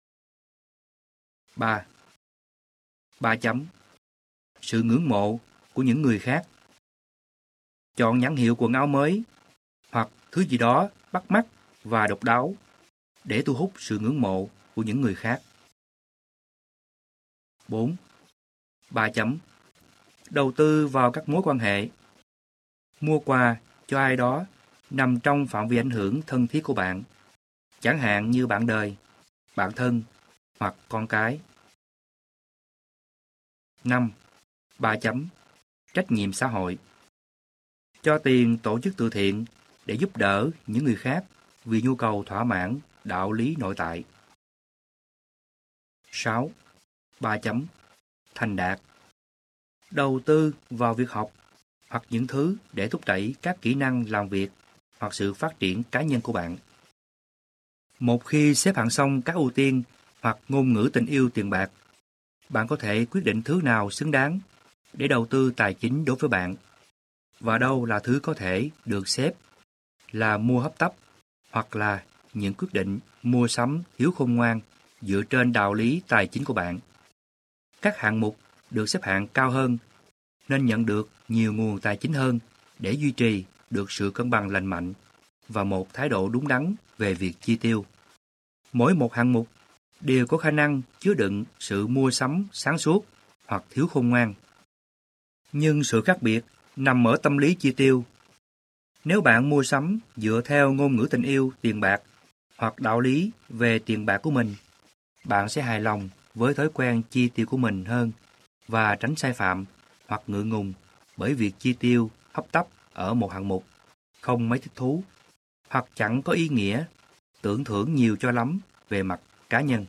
S1: 3. 3 chấm. Sự ngưỡng mộ của những người khác. Chọn nhãn hiệu quần áo mới hoặc thứ gì đó bắt mắt và độc đáo để thu hút sự ngưỡng mộ của những người khác. 4. 3 chấm. Đầu tư vào các mối quan hệ. Mua quà cho ai đó nằm trong phạm vi ảnh hưởng thân thiết của bạn, chẳng hạn như bạn đời, bạn thân hoặc con cái. 5. 3 chấm. Trách nhiệm xã hội. Cho tiền tổ chức từ thiện để giúp đỡ những người khác vì nhu cầu thỏa mãn đạo lý nội tại. 6. 3 chấm. Thành đạt. Đầu tư vào việc học hoặc những thứ để thúc đẩy các kỹ năng làm việc hoặc sự phát triển cá nhân của bạn. Một khi xếp hạng xong các ưu tiên hoặc ngôn ngữ tình yêu tiền bạc, bạn có thể quyết định thứ nào xứng đáng để đầu tư tài chính đối với bạn, và đâu là thứ có thể được xếp là mua hấp tấp hoặc là những quyết định mua sắm thiếu khôn ngoan dựa trên đạo lý tài chính của bạn. Các hạng mục được xếp hạng cao hơn nên nhận được nhiều nguồn tài chính hơn để duy trì được sự cân bằng lành mạnh và một thái độ đúng đắn về việc chi tiêu. Mỗi một hạng mục đều có khả năng chứa đựng sự mua sắm sáng suốt hoặc thiếu khôn ngoan. Nhưng sự khác biệt nằm ở tâm lý chi tiêu. Nếu bạn mua sắm dựa theo ngôn ngữ tình yêu tiền bạc hoặc đạo lý về tiền bạc của mình, bạn sẽ hài lòng với thói quen chi tiêu của mình hơn và tránh sai phạm hoặc ngượng ngùng bởi việc chi tiêu hấp tấp ở một hạng mục không mấy thích thú hoặc chẳng có ý nghĩa tưởng thưởng nhiều cho lắm về mặt cá nhân.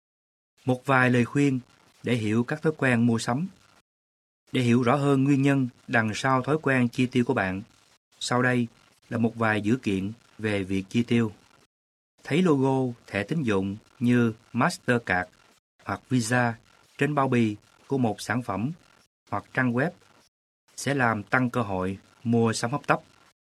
S1: Một vài lời khuyên để hiểu các thói quen mua sắm. Để hiểu rõ hơn nguyên nhân đằng sau thói quen chi tiêu của bạn, sau đây là một vài dữ kiện về việc chi tiêu. Thấy logo thẻ tín dụng như Mastercard hoặc Visa trên bao bì của một sản phẩm hoặc trang web sẽ làm tăng cơ hội mua sắm hấp tấp.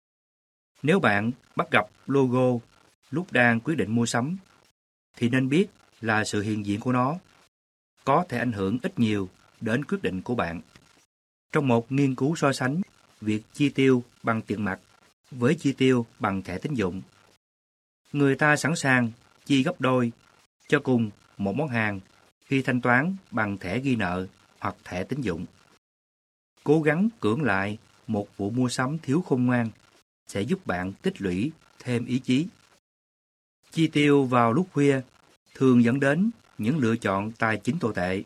S1: Nếu bạn bắt gặp logo lúc đang quyết định mua sắm, thì nên biết là sự hiện diện của nó có thể ảnh hưởng ít nhiều đến quyết định của bạn. Trong một nghiên cứu so sánh việc chi tiêu bằng tiền mặt với chi tiêu bằng thẻ tín dụng, người ta sẵn sàng chi gấp đôi cho cùng một món hàng khi thanh toán bằng thẻ ghi nợ hoặc thẻ tín dụng. Cố gắng cưỡng lại một vụ mua sắm thiếu khôn ngoan sẽ giúp bạn tích lũy thêm ý chí. Chi tiêu vào lúc khuya thường dẫn đến những lựa chọn tài chính tồi tệ.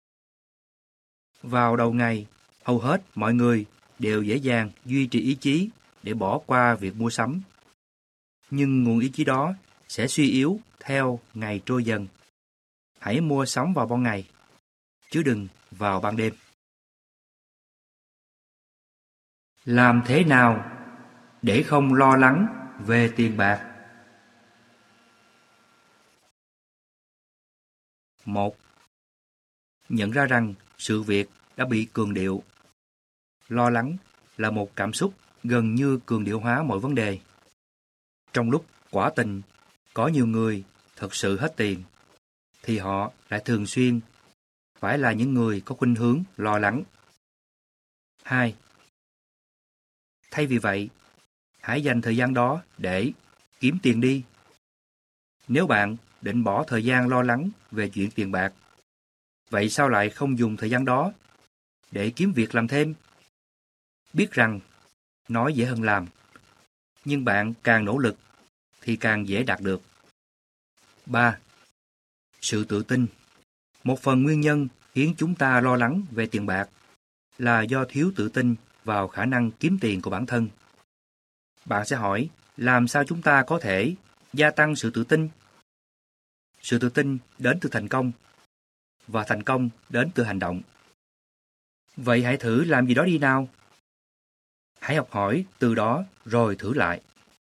S1: Vào đầu ngày, hầu hết mọi người đều dễ dàng duy trì ý chí để bỏ qua việc mua sắm. Nhưng nguồn ý chí đó sẽ suy yếu theo ngày trôi dần. Hãy mua sắm vào ban ngày, chứ đừng vào ban đêm. Làm thế nào để không lo lắng về tiền bạc? 1. Nhận ra rằng sự việc đã bị cường điệu. Lo lắng là một cảm xúc gần như cường điệu hóa mọi vấn đề. Trong lúc quả tình có nhiều người thật sự hết tiền, thì họ lại thường xuyên phải là những người có khuynh hướng lo lắng. 2. Thay vì vậy, hãy dành thời gian đó để kiếm tiền đi. Nếu bạn định bỏ thời gian lo lắng về chuyện tiền bạc, vậy sao lại không dùng thời gian đó để kiếm việc làm thêm? Biết rằng nói dễ hơn làm, nhưng bạn càng nỗ lực thì càng dễ đạt được. 3. Sự tự tin. Một phần nguyên nhân khiến chúng ta lo lắng về tiền bạc là do thiếu tự tin vào khả năng kiếm tiền của bản thân. Bạn sẽ hỏi, làm sao chúng ta có thể gia tăng sự tự tin? Sự tự tin đến từ thành công, và thành công đến từ hành động. Vậy hãy thử làm gì đó đi nào. Hãy học hỏi từ đó rồi thử lại.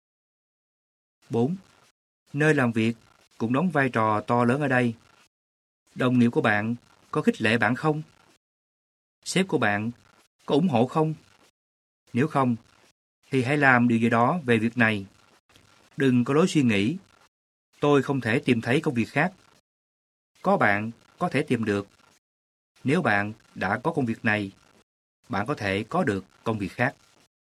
S1: 4. Nơi làm việc cũng đóng vai trò to lớn ở đây. Đồng nghiệp của bạn có khích lệ bạn không? Sếp của bạn có ủng hộ không? Nếu không, thì hãy làm điều gì đó về việc này. Đừng có lối suy nghĩ, tôi không thể tìm thấy công việc khác. Có bạn có thể tìm được. Nếu bạn đã có công việc này, bạn có thể có được công việc khác.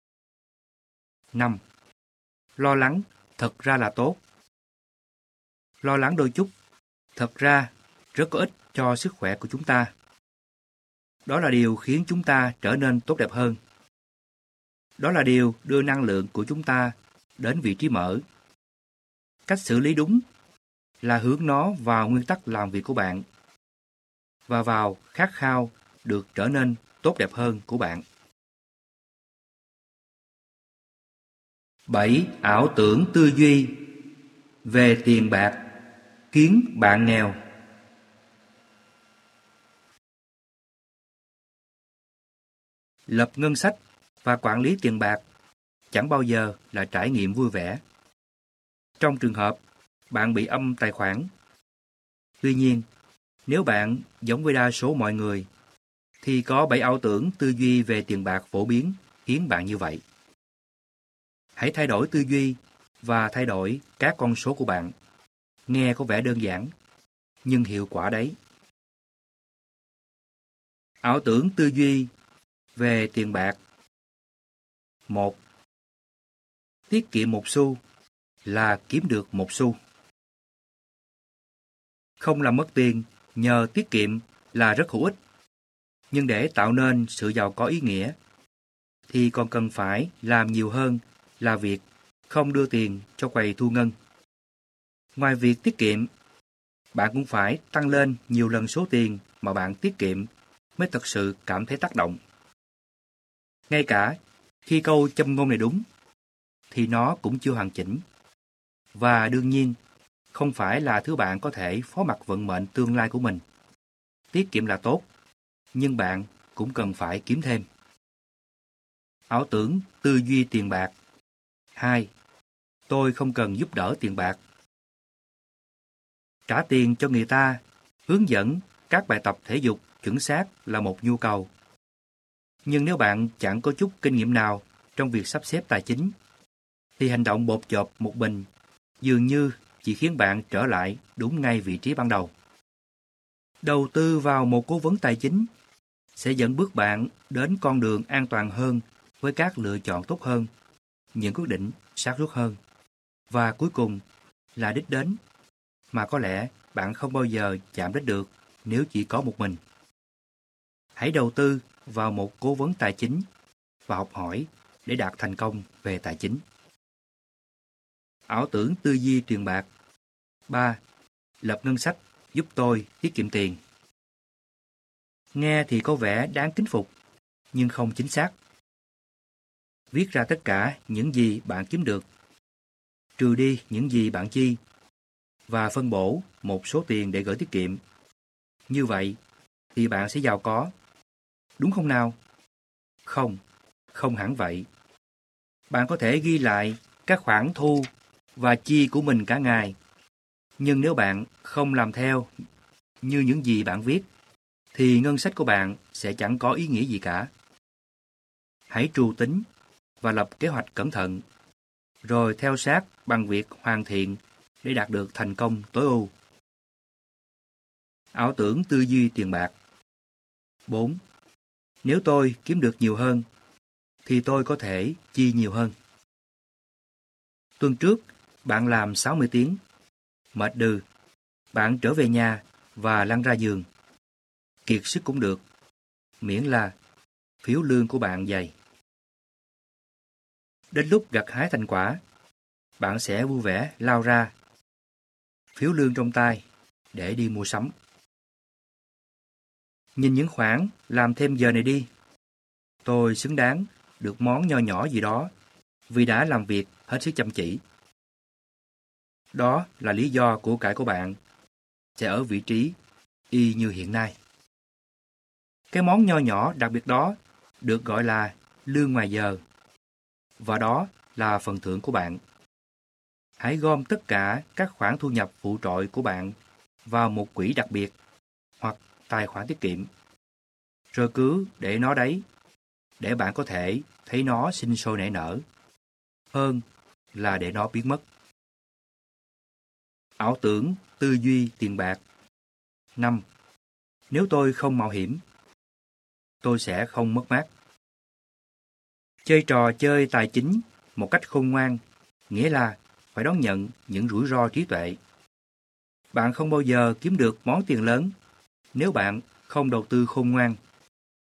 S1: 5. Lo lắng thật ra là tốt. Lo lắng đôi chút, thật ra rất có ích cho sức khỏe của chúng ta. Đó là điều khiến chúng ta trở nên tốt đẹp hơn. Đó là điều đưa năng lượng của chúng ta đến vị trí mở. Cách xử lý đúng là hướng nó vào nguyên tắc làm việc của bạn và vào khát khao được trở nên tốt đẹp hơn của bạn. 7. Ảo tưởng tư duy về tiền bạc khiến bạn nghèo. Lập ngân sách và quản lý tiền bạc chẳng bao giờ là trải nghiệm vui vẻ. Trong trường hợp bạn bị âm tài khoản. Tuy nhiên, nếu bạn giống với đa số mọi người, thì có 7 ảo tưởng tư duy về tiền bạc phổ biến khiến bạn như vậy. Hãy thay đổi tư duy và thay đổi các con số của bạn. Nghe có vẻ đơn giản, nhưng hiệu quả đấy. Ảo tưởng tư duy về tiền bạc. 1. Tiết kiệm 1 xu là kiếm được 1 xu. Không làm mất tiền nhờ tiết kiệm là rất hữu ích. Nhưng để tạo nên sự giàu có ý nghĩa, thì còn cần phải làm nhiều hơn là việc không đưa tiền cho quầy thu ngân. Ngoài việc tiết kiệm, bạn cũng phải tăng lên nhiều lần số tiền mà bạn tiết kiệm mới thật sự cảm thấy tác động. Ngay cả khi câu châm ngôn này đúng, thì nó cũng chưa hoàn chỉnh. Và đương nhiên, không phải là thứ bạn có thể phó mặc vận mệnh tương lai của mình. Tiết kiệm là tốt, nhưng bạn cũng cần phải kiếm thêm. Ảo tưởng tư duy tiền bạc. 2. Tôi không cần giúp đỡ tiền bạc. Trả tiền cho người ta, hướng dẫn các bài tập thể dục chuẩn xác là một nhu cầu. Nhưng nếu bạn chẳng có chút kinh nghiệm nào trong việc sắp xếp tài chính, thì hành động bột chộp một mình dường như chỉ khiến bạn trở lại đúng ngay vị trí ban đầu. Đầu tư vào một cố vấn tài chính sẽ dẫn bước bạn đến con đường an toàn hơn với các lựa chọn tốt hơn, những quyết định sáng suốt hơn. Và cuối cùng là đích đến mà có lẽ bạn không bao giờ chạm đến được nếu chỉ có một mình. Hãy đầu tư vào một cố vấn tài chính và học hỏi để đạt thành công về tài chính. Ảo tưởng tư duy tiền bạc. 3. Lập ngân sách giúp tôi tiết kiệm tiền. Nghe thì có vẻ đáng kính phục, nhưng không chính xác. Viết ra tất cả những gì bạn kiếm được, trừ đi những gì bạn chi, và phân bổ một số tiền để gửi tiết kiệm. Như vậy thì bạn sẽ giàu có. Đúng không nào? Không, không hẳn vậy. Bạn có thể ghi lại các khoản thu và chi của mình cả ngày. Nhưng nếu bạn không làm theo như những gì bạn viết, thì ngân sách của bạn sẽ chẳng có ý nghĩa gì cả. Hãy trù tính và lập kế hoạch cẩn thận, rồi theo sát bằng việc hoàn thiện để đạt được thành công tối ưu. Ảo tưởng tư duy tiền bạc. 4. Nếu tôi kiếm được nhiều hơn, thì tôi có thể chi nhiều hơn. Tuần trước, bạn làm 60 tiếng. Mệt đừ, bạn trở về nhà và lăn ra giường. Kiệt sức cũng được, miễn là phiếu lương của bạn dày. Đến lúc gặt hái thành quả, bạn sẽ vui vẻ lao ra, phiếu lương trong tay, để đi mua sắm. Nhìn những khoản làm thêm giờ này đi. Tôi xứng đáng được món nho nhỏ gì đó vì đã làm việc hết sức chăm chỉ. Đó là lý do của cải của bạn sẽ ở vị trí y như hiện nay. Cái món nho nhỏ đặc biệt đó được gọi là lương ngoài giờ, và đó là phần thưởng của bạn. Hãy gom tất cả các khoản thu nhập phụ trội của bạn vào một quỹ đặc biệt hoặc tài khoản tiết kiệm, rồi cứ để nó đấy, để bạn có thể thấy nó sinh sôi nảy nở, hơn là để nó biến mất. Ảo tưởng tư duy tiền bạc. 5. Nếu tôi không mạo hiểm, tôi sẽ không mất mát. Chơi trò chơi tài chính một cách khôn ngoan, nghĩa là phải đón nhận những rủi ro trí tuệ. Bạn không bao giờ kiếm được món tiền lớn nếu bạn không đầu tư khôn ngoan.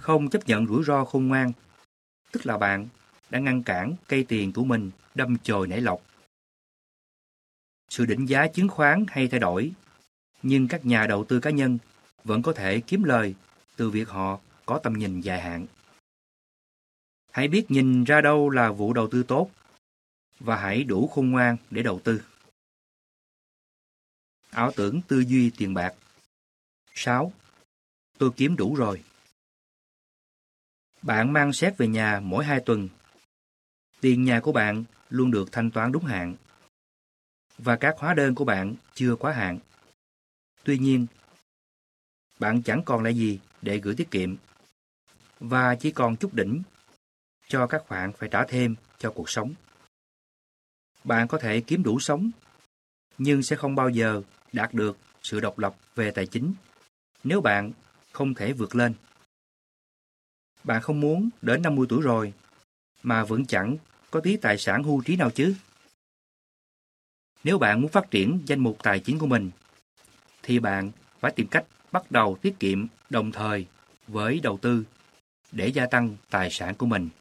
S1: không chấp nhận rủi ro khôn ngoan, tức là bạn đã ngăn cản cây tiền của mình đâm chồi nảy lộc. Sự định giá chứng khoán hay thay đổi, nhưng các nhà đầu tư cá nhân vẫn có thể kiếm lời từ việc họ có tầm nhìn dài hạn. Hãy biết nhìn ra đâu là vụ đầu tư tốt và hãy đủ khôn ngoan để đầu tư. Ảo tưởng tư duy tiền bạc. 6. Tôi kiếm đủ rồi. Bạn mang séc về nhà mỗi 2 tuần. Tiền nhà của bạn luôn được thanh toán đúng hạn và các hóa đơn của bạn chưa quá hạn. Tuy nhiên, bạn chẳng còn lại gì để gửi tiết kiệm và chỉ còn chút đỉnh cho các khoản phải trả thêm cho cuộc sống. Bạn có thể kiếm đủ sống, nhưng sẽ không bao giờ đạt được sự độc lập về tài chính nếu bạn không thể vượt lên. Bạn không muốn đến 50 tuổi rồi mà vẫn chẳng có tí tài sản hưu trí nào chứ. Nếu bạn muốn phát triển danh mục tài chính của mình, thì bạn phải tìm cách bắt đầu tiết kiệm đồng thời với đầu tư để gia tăng tài sản của mình.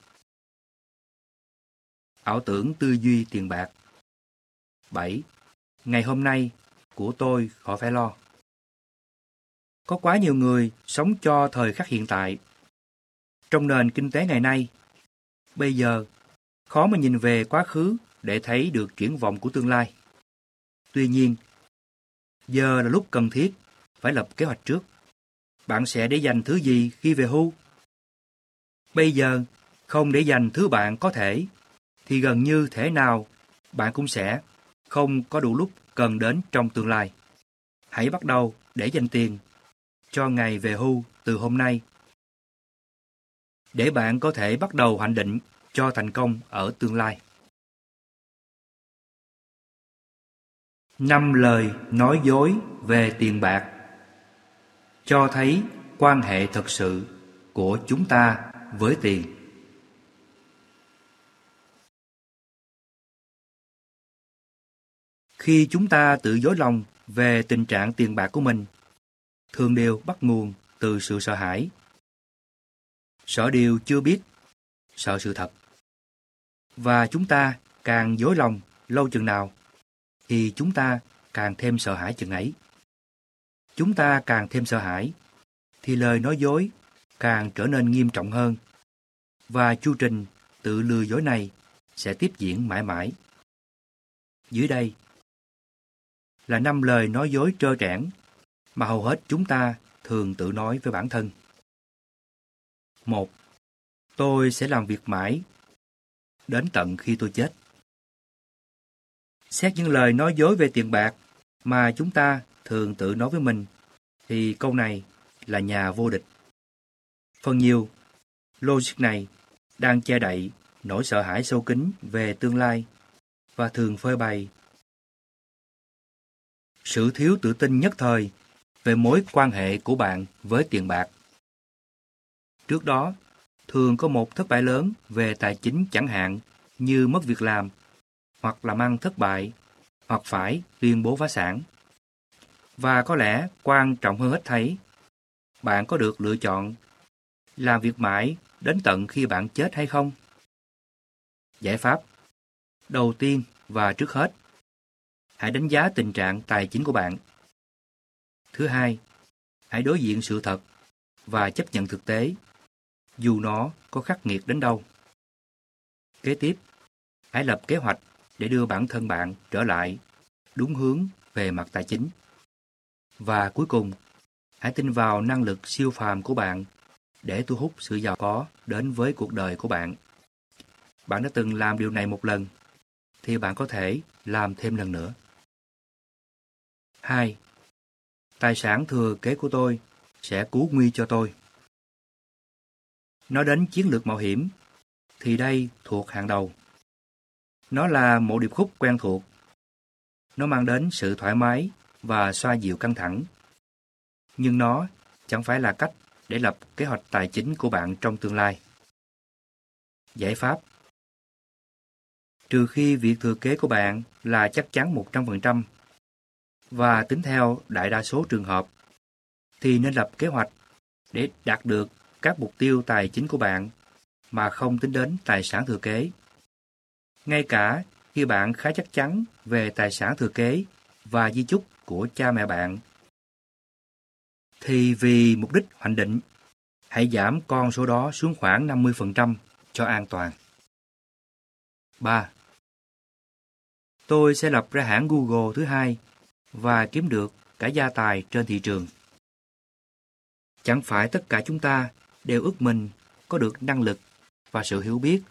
S1: Ảo tưởng tư duy tiền bạc. 7. Ngày hôm nay của tôi khỏi phải lo. Có quá nhiều người sống cho thời khắc hiện tại. Trong nền kinh tế ngày nay, bây giờ khó mà nhìn về quá khứ để thấy được triển vọng của tương lai. Tuy nhiên, giờ là lúc cần thiết phải lập kế hoạch trước. Bạn sẽ để dành thứ gì khi về hưu? Bây giờ không để dành thứ bạn có thể, thì gần như thể nào bạn cũng sẽ không có đủ lúc cần đến trong tương lai. Hãy bắt đầu để dành tiền cho ngày về hưu từ hôm nay, để bạn có thể bắt đầu hoạch định cho thành công ở tương lai. 5 lời nói dối về tiền bạc cho thấy quan hệ thực sự của chúng ta với tiền. Khi chúng ta tự dối lòng về tình trạng tiền bạc của mình, thường đều bắt nguồn từ sự sợ hãi. Sợ điều chưa biết, sợ sự thật. Và chúng ta càng dối lòng lâu chừng nào, thì chúng ta càng thêm sợ hãi chừng ấy. Chúng ta càng thêm sợ hãi, thì lời nói dối càng trở nên nghiêm trọng hơn, và chu trình tự lừa dối này sẽ tiếp diễn mãi mãi. Dưới đây là 5 lời nói dối trơ trẽn mà hầu hết chúng ta thường tự nói với bản thân. 1. Tôi sẽ làm việc mãi đến tận khi tôi chết. Xét những lời nói dối về tiền bạc mà chúng ta thường tự nói với mình, thì câu này là nhà vô địch. Phần nhiều, logic này đang che đậy nỗi sợ hãi sâu kín về tương lai và thường phơi bày sự thiếu tự tin nhất thời về mối quan hệ của bạn với tiền bạc. Trước đó, thường có một thất bại lớn về tài chính, chẳng hạn như mất việc làm, hoặc làm ăn thất bại, hoặc phải tuyên bố phá sản. Và có lẽ quan trọng hơn hết thảy, bạn có được lựa chọn làm việc mãi đến tận khi bạn chết hay không? Giải pháp đầu tiên và trước hết, hãy đánh giá tình trạng tài chính của bạn. Thứ hai, hãy đối diện sự thật và chấp nhận thực tế, dù nó có khắc nghiệt đến đâu. Kế tiếp, hãy lập kế hoạch để đưa bản thân bạn trở lại đúng hướng về mặt tài chính. Và cuối cùng, hãy tin vào năng lực siêu phàm của bạn để thu hút sự giàu có đến với cuộc đời của bạn. Bạn đã từng làm điều này một lần, thì bạn có thể làm thêm lần nữa. 2. Tài sản thừa kế của tôi sẽ cứu nguy cho tôi. Nói đến chiến lược mạo hiểm, thì đây thuộc hàng đầu. Nó là một điệp khúc quen thuộc. Nó mang đến sự thoải mái và xoa dịu căng thẳng. Nhưng nó chẳng phải là cách để lập kế hoạch tài chính của bạn trong tương lai. Giải pháp: trừ khi việc thừa kế của bạn là chắc chắn 100%, và tính theo đại đa số trường hợp, thì nên lập kế hoạch để đạt được các mục tiêu tài chính của bạn mà không tính đến tài sản thừa kế. Ngay cả khi bạn khá chắc chắn về tài sản thừa kế và di chúc của cha mẹ bạn, thì vì mục đích hoạch định, hãy giảm con số đó xuống khoảng 50% cho an toàn. 3. Tôi sẽ lập ra hãng Google thứ hai và kiếm được cả gia tài trên thị trường. Chẳng phải tất cả chúng ta đều ước mình có được năng lực và sự hiểu biết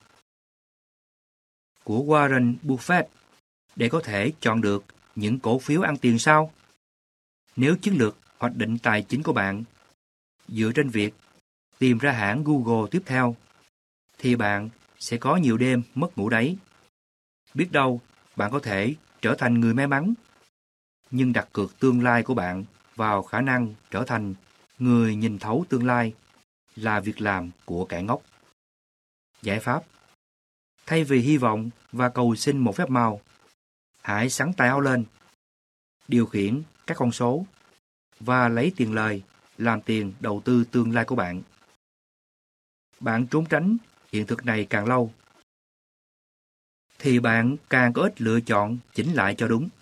S1: của Warren Buffett để có thể chọn được những cổ phiếu ăn tiền sao? Nếu chiến lược hoạch định tài chính của bạn dựa trên việc tìm ra hãng Google tiếp theo, thì bạn sẽ có nhiều đêm mất ngủ đấy. Biết đâu, bạn có thể trở thành người may mắn, nhưng đặt cược tương lai của bạn vào khả năng trở thành người nhìn thấu tương lai là việc làm của kẻ ngốc. Giải pháp: thay vì hy vọng và cầu xin một phép màu, hãy xắn tay áo lên, điều khiển các con số và lấy tiền lời làm tiền đầu tư tương lai của bạn. Bạn trốn tránh hiện thực này càng lâu, thì bạn càng có ít lựa chọn chỉnh lại cho đúng.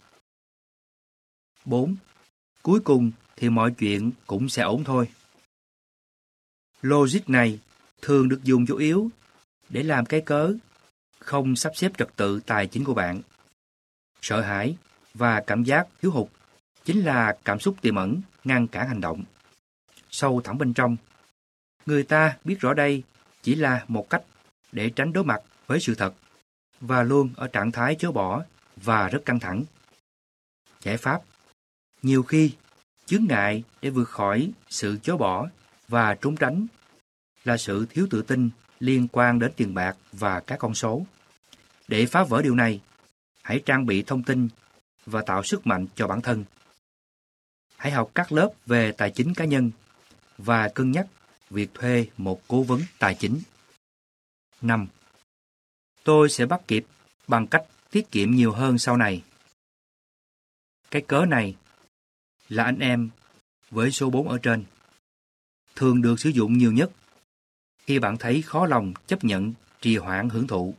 S1: 4. Cuối cùng thì mọi chuyện cũng sẽ ổn thôi. Logic này thường được dùng chủ yếu để làm cái cớ không sắp xếp trật tự tài chính của bạn. Sợ hãi và cảm giác thiếu hụt chính là cảm xúc tiềm ẩn ngăn cản hành động. Sâu thẳm bên trong, người ta biết rõ đây chỉ là một cách để tránh đối mặt với sự thật và luôn ở trạng thái chối bỏ và rất căng thẳng. Giải pháp: nhiều khi, chướng ngại để vượt khỏi sự chối bỏ và trốn tránh là sự thiếu tự tin liên quan đến tiền bạc và các con số. Để phá vỡ điều này, hãy trang bị thông tin và tạo sức mạnh cho bản thân. Hãy học các lớp về tài chính cá nhân và cân nhắc việc thuê một cố vấn tài chính. 5. Tôi sẽ bắt kịp bằng cách tiết kiệm nhiều hơn sau này. Cái cớ này là anh em với số 4 ở trên, thường được sử dụng nhiều nhất khi bạn thấy khó lòng chấp nhận trì hoãn hưởng thụ.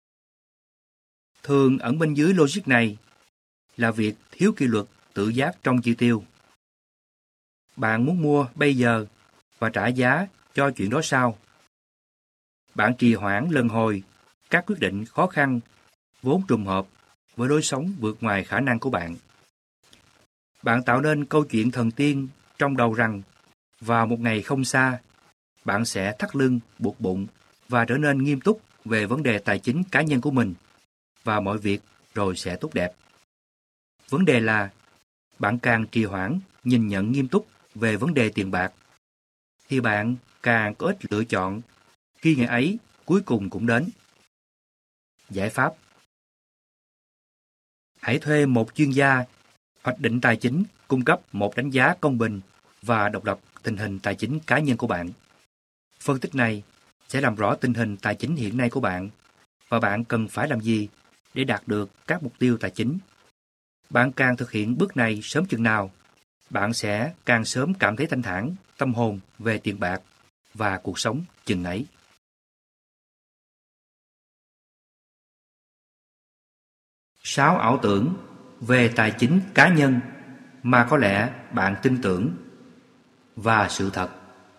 S1: Thường ẩn bên dưới logic này là việc thiếu kỷ luật tự giác trong chi tiêu. Bạn muốn mua bây giờ và trả giá cho chuyện đó sau. Bạn trì hoãn lần hồi các quyết định khó khăn vốn trùng hợp với lối sống vượt ngoài khả năng của bạn. Bạn tạo nên câu chuyện thần tiên trong đầu rằng vào một ngày không xa, bạn sẽ thắt lưng, buộc bụng và trở nên nghiêm túc về vấn đề tài chính cá nhân của mình và mọi việc rồi sẽ tốt đẹp. Vấn đề là bạn càng trì hoãn nhìn nhận nghiêm túc về vấn đề tiền bạc, thì bạn càng có ít lựa chọn khi ngày ấy cuối cùng cũng đến. Giải pháp: hãy thuê một chuyên gia hoạch định tài chính cung cấp một đánh giá công bình và độc lập tình hình tài chính cá nhân của bạn. Phân tích này sẽ làm rõ tình hình tài chính hiện nay của bạn và bạn cần phải làm gì để đạt được các mục tiêu tài chính. Bạn càng thực hiện bước này sớm chừng nào, bạn sẽ càng sớm cảm thấy thanh thản tâm hồn về tiền bạc và cuộc sống chừng ấy. Sáu ảo tưởng về tài chính cá nhân mà có lẽ bạn tin tưởng và sự thật.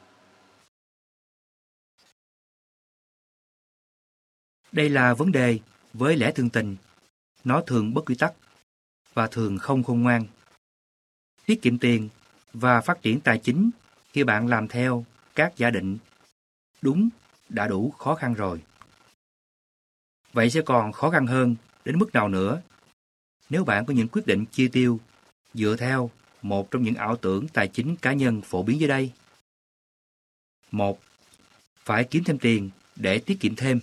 S1: Đây là vấn đề với lẽ thường tình. Nó thường bất quy tắc và thường không khôn ngoan. Tiết kiệm tiền và phát triển tài chính khi bạn làm theo các giả định đúng đã đủ khó khăn rồi. Vậy sẽ còn khó khăn hơn đến mức nào nữa nếu bạn có những quyết định chi tiêu dựa theo một trong những ảo tưởng tài chính cá nhân phổ biến dưới đây. 1. Phải kiếm thêm tiền để tiết kiệm thêm.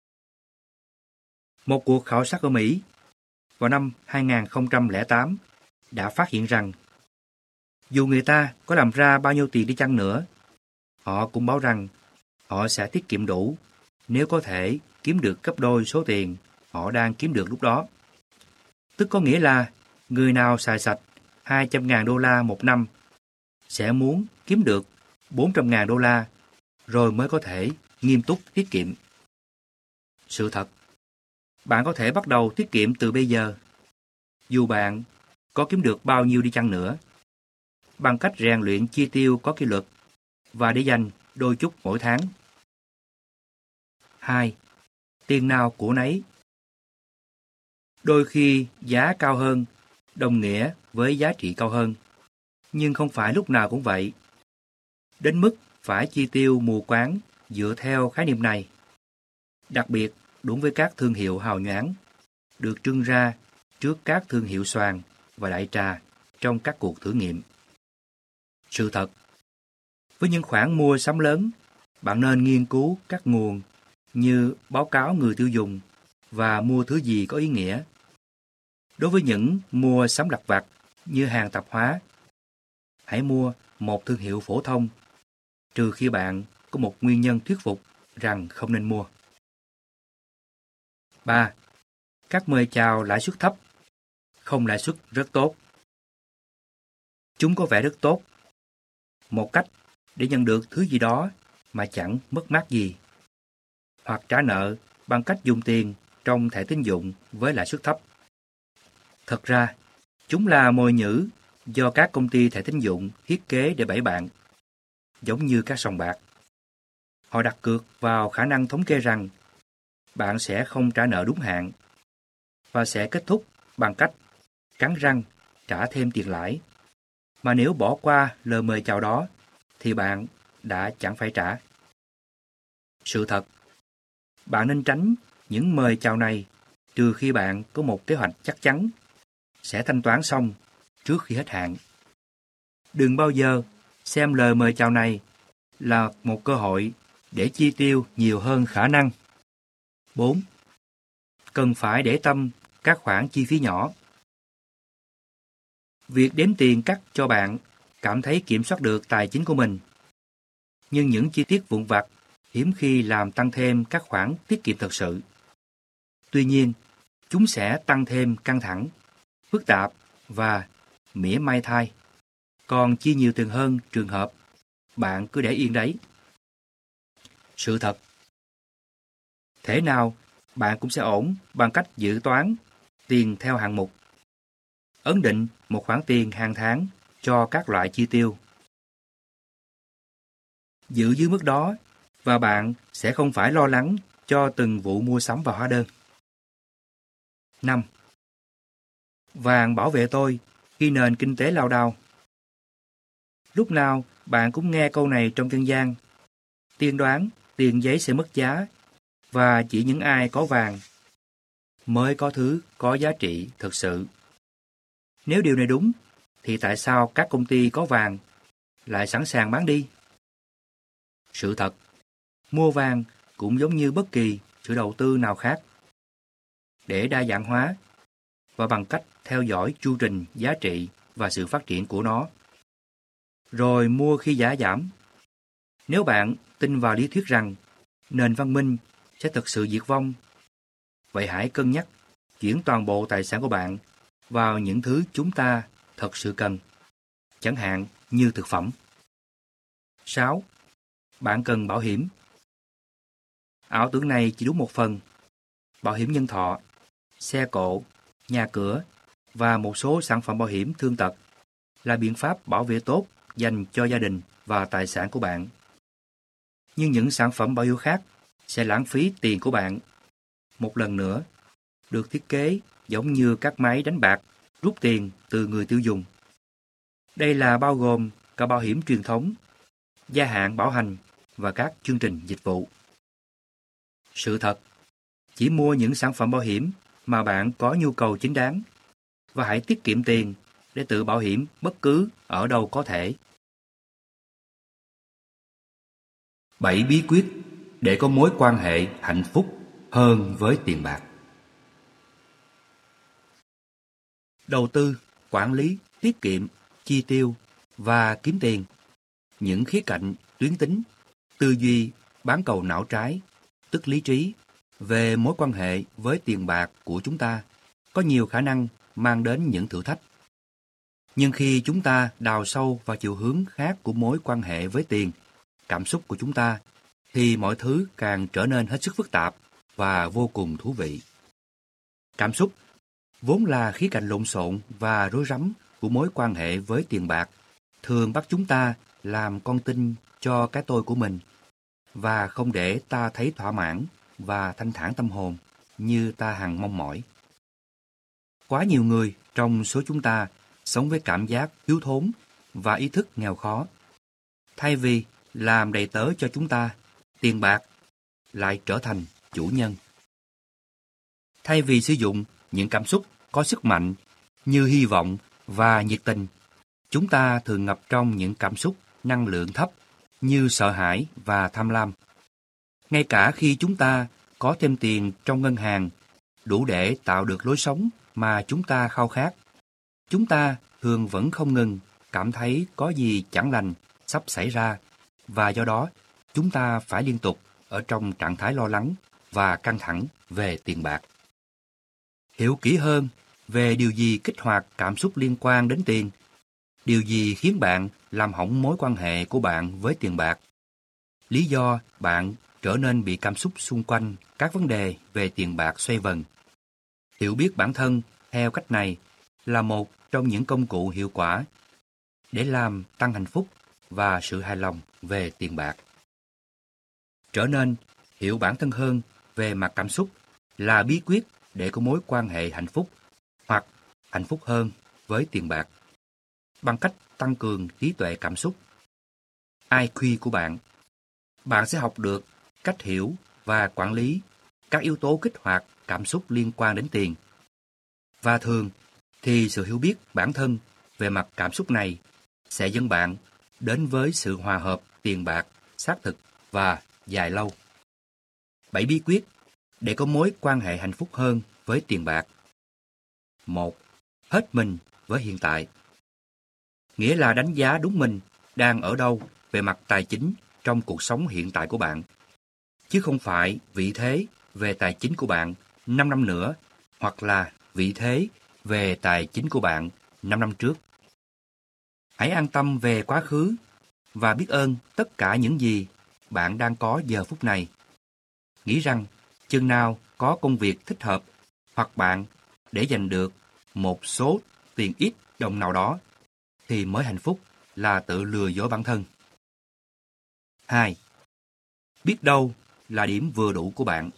S1: Một cuộc khảo sát ở Mỹ vào năm 2008 đã phát hiện rằng dù người ta có làm ra bao nhiêu tiền đi chăng nữa, họ cũng báo rằng họ sẽ tiết kiệm đủ nếu có thể kiếm được gấp đôi số tiền họ đang kiếm được lúc đó. Tức có nghĩa là người nào xài sạch 200.000 đô la một năm sẽ muốn kiếm được 400.000 đô la rồi mới có thể nghiêm túc tiết kiệm. Sự thật, bạn có thể bắt đầu tiết kiệm từ bây giờ, dù bạn có kiếm được bao nhiêu đi chăng nữa, bằng cách rèn luyện chi tiêu có kỷ luật và để dành đôi chút mỗi tháng. 2. Tiền nào của nấy. Đôi khi giá cao hơn đồng nghĩa với giá trị cao hơn, nhưng không phải lúc nào cũng vậy. Đến mức phải chi tiêu mù quáng dựa theo khái niệm này. Đặc biệt đúng với các thương hiệu hào nhoáng, được trưng ra trước các thương hiệu xoàn và đại trà trong các cuộc thử nghiệm. Sự thật, với những khoản mua sắm lớn, bạn nên nghiên cứu các nguồn như báo cáo người tiêu dùng và mua thứ gì có ý nghĩa. Đối với những mua sắm lặt vặt như hàng tạp hóa, hãy mua một thương hiệu phổ thông, trừ khi bạn có một nguyên nhân thuyết phục rằng không nên mua. 3. Các mời chào lãi suất thấp, không lãi suất rất tốt. Chúng có vẻ rất tốt, một cách để nhận được thứ gì đó mà chẳng mất mát gì, hoặc trả nợ bằng cách dùng tiền trong thẻ tín dụng với lãi suất thấp. Thật ra, chúng là mồi nhử do các công ty thẻ tín dụng thiết kế để bẫy bạn, giống như các sòng bạc. Họ đặt cược vào khả năng thống kê rằng bạn sẽ không trả nợ đúng hạn và sẽ kết thúc bằng cách cắn răng trả thêm tiền lãi. Mà nếu bỏ qua lời mời chào đó, thì bạn đã chẳng phải trả. Sự thật, bạn nên tránh những mời chào này trừ khi bạn có một kế hoạch chắc chắn sẽ thanh toán xong trước khi hết hạn. Đừng bao giờ xem lời mời chào này là một cơ hội để chi tiêu nhiều hơn khả năng. 4. Cần phải để tâm các khoản chi phí nhỏ. Việc đếm tiền cắt cho bạn cảm thấy kiểm soát được tài chính của mình. Nhưng những chi tiết vụn vặt hiếm khi làm tăng thêm các khoản tiết kiệm thật sự. Tuy nhiên, chúng sẽ tăng thêm căng thẳng, phức tạp và mỉa mai thai. Còn chi nhiều tiền hơn trường hợp bạn cứ để yên đấy. Sự thật, thế nào bạn cũng sẽ ổn bằng cách dự toán tiền theo hạng mục. Ấn định một khoản tiền hàng tháng cho các loại chi tiêu. Giữ dưới mức đó và bạn sẽ không phải lo lắng cho từng vụ mua sắm và hóa đơn. 5. Vàng bảo vệ tôi khi nền kinh tế lao đao. Lúc nào bạn cũng nghe câu này trong dân gian. Tiên đoán tiền giấy sẽ mất giá và chỉ những ai có vàng mới có thứ có giá trị thực sự. Nếu điều này đúng, thì tại sao các công ty có vàng lại sẵn sàng bán đi? Sự thật, mua vàng cũng giống như bất kỳ sự đầu tư nào khác. Để đa dạng hóa và bằng cách theo dõi chu trình giá trị và sự phát triển của nó. Rồi mua khi giá giảm. Nếu bạn tin vào lý thuyết rằng nền văn minh sẽ thực sự diệt vong, vậy hãy cân nhắc chuyển toàn bộ tài sản của bạn vào những thứ chúng ta thật sự cần, chẳng hạn như thực phẩm. 6. Bạn cần bảo hiểm. Ảo tưởng này chỉ đúng một phần. Bảo hiểm nhân thọ, xe cộ, nhà cửa và một số sản phẩm bảo hiểm thương tật là biện pháp bảo vệ tốt dành cho gia đình và tài sản của bạn. Nhưng những sản phẩm bảo hiểm khác sẽ lãng phí tiền của bạn. Một lần nữa, được thiết kế giống như các máy đánh bạc rút tiền từ người tiêu dùng. Đây là bao gồm cả bảo hiểm truyền thống, gia hạn bảo hành và các chương trình dịch vụ. Sự thật, chỉ mua những sản phẩm bảo hiểm mà bạn có nhu cầu chính đáng và hãy tiết kiệm tiền để tự bảo hiểm bất cứ ở đâu có thể. 7 bí quyết để có mối quan hệ hạnh phúc hơn với tiền bạc. Đầu tư, quản lý, tiết kiệm, chi tiêu và kiếm tiền. Những khía cạnh tuyến tính, tư duy, bán cầu não trái, tức lý trí, về mối quan hệ với tiền bạc của chúng ta có nhiều khả năng mang đến những thử thách. Nhưng khi chúng ta đào sâu vào chiều hướng khác của mối quan hệ với tiền, cảm xúc của chúng ta thì mọi thứ càng trở nên hết sức phức tạp và vô cùng thú vị. Cảm xúc vốn là khía cạnh lộn xộn và rối rắm của mối quan hệ với tiền bạc, thường bắt chúng ta làm con tin cho cái tôi của mình và không để ta thấy thỏa mãn và thanh thản tâm hồn như ta hằng mong mỏi. Quá nhiều người trong số chúng ta sống với cảm giác thiếu thốn và ý thức nghèo khó. Thay vì làm đầy tớ cho chúng ta, tiền bạc lại trở thành chủ nhân. Thay vì sử dụng những cảm xúc có sức mạnh như hy vọng và nhiệt tình, chúng ta thường ngập trong những cảm xúc năng lượng thấp như sợ hãi và tham lam. Ngay cả khi chúng ta có thêm tiền trong ngân hàng đủ để tạo được lối sống mà chúng ta khao khát, chúng ta thường vẫn không ngừng cảm thấy có gì chẳng lành sắp xảy ra, và do đó chúng ta phải liên tục ở trong trạng thái lo lắng và căng thẳng về tiền bạc. Hiểu kỹ hơn về điều gì kích hoạt cảm xúc liên quan đến tiền, điều gì khiến bạn làm hỏng mối quan hệ của bạn với tiền bạc, lý do bạn trở nên bị cảm xúc xung quanh các vấn đề về tiền bạc xoay vần. Hiểu biết bản thân theo cách này là một trong những công cụ hiệu quả để làm tăng hạnh phúc và sự hài lòng về tiền bạc. Trở nên hiểu bản thân hơn về mặt cảm xúc là bí quyết để có mối quan hệ hạnh phúc hoặc hạnh phúc hơn với tiền bạc. Bằng cách tăng cường trí tuệ cảm xúc, IQ của bạn, bạn sẽ học được cách hiểu và quản lý các yếu tố kích hoạt cảm xúc liên quan đến tiền. Và thường thì sự hiểu biết bản thân về mặt cảm xúc này sẽ dẫn bạn đến với sự hòa hợp tiền bạc xác thực và dài lâu. 7 bí quyết để có mối quan hệ hạnh phúc hơn với tiền bạc. 1. Hết mình với hiện tại. Nghĩa là đánh giá đúng mình đang ở đâu về mặt tài chính trong cuộc sống hiện tại của bạn, chứ không phải vị thế về tài chính của bạn 5 năm nữa hoặc là vị thế về tài chính của bạn 5 năm trước. Hãy an tâm về quá khứ và biết ơn tất cả những gì bạn đang có giờ phút này. Nghĩ rằng chừng nào có công việc thích hợp hoặc bạn để giành được một số tiền ít đồng nào đó thì mới hạnh phúc là tự lừa dối bản thân. 2. Biết đâu là điểm vừa đủ của bạn.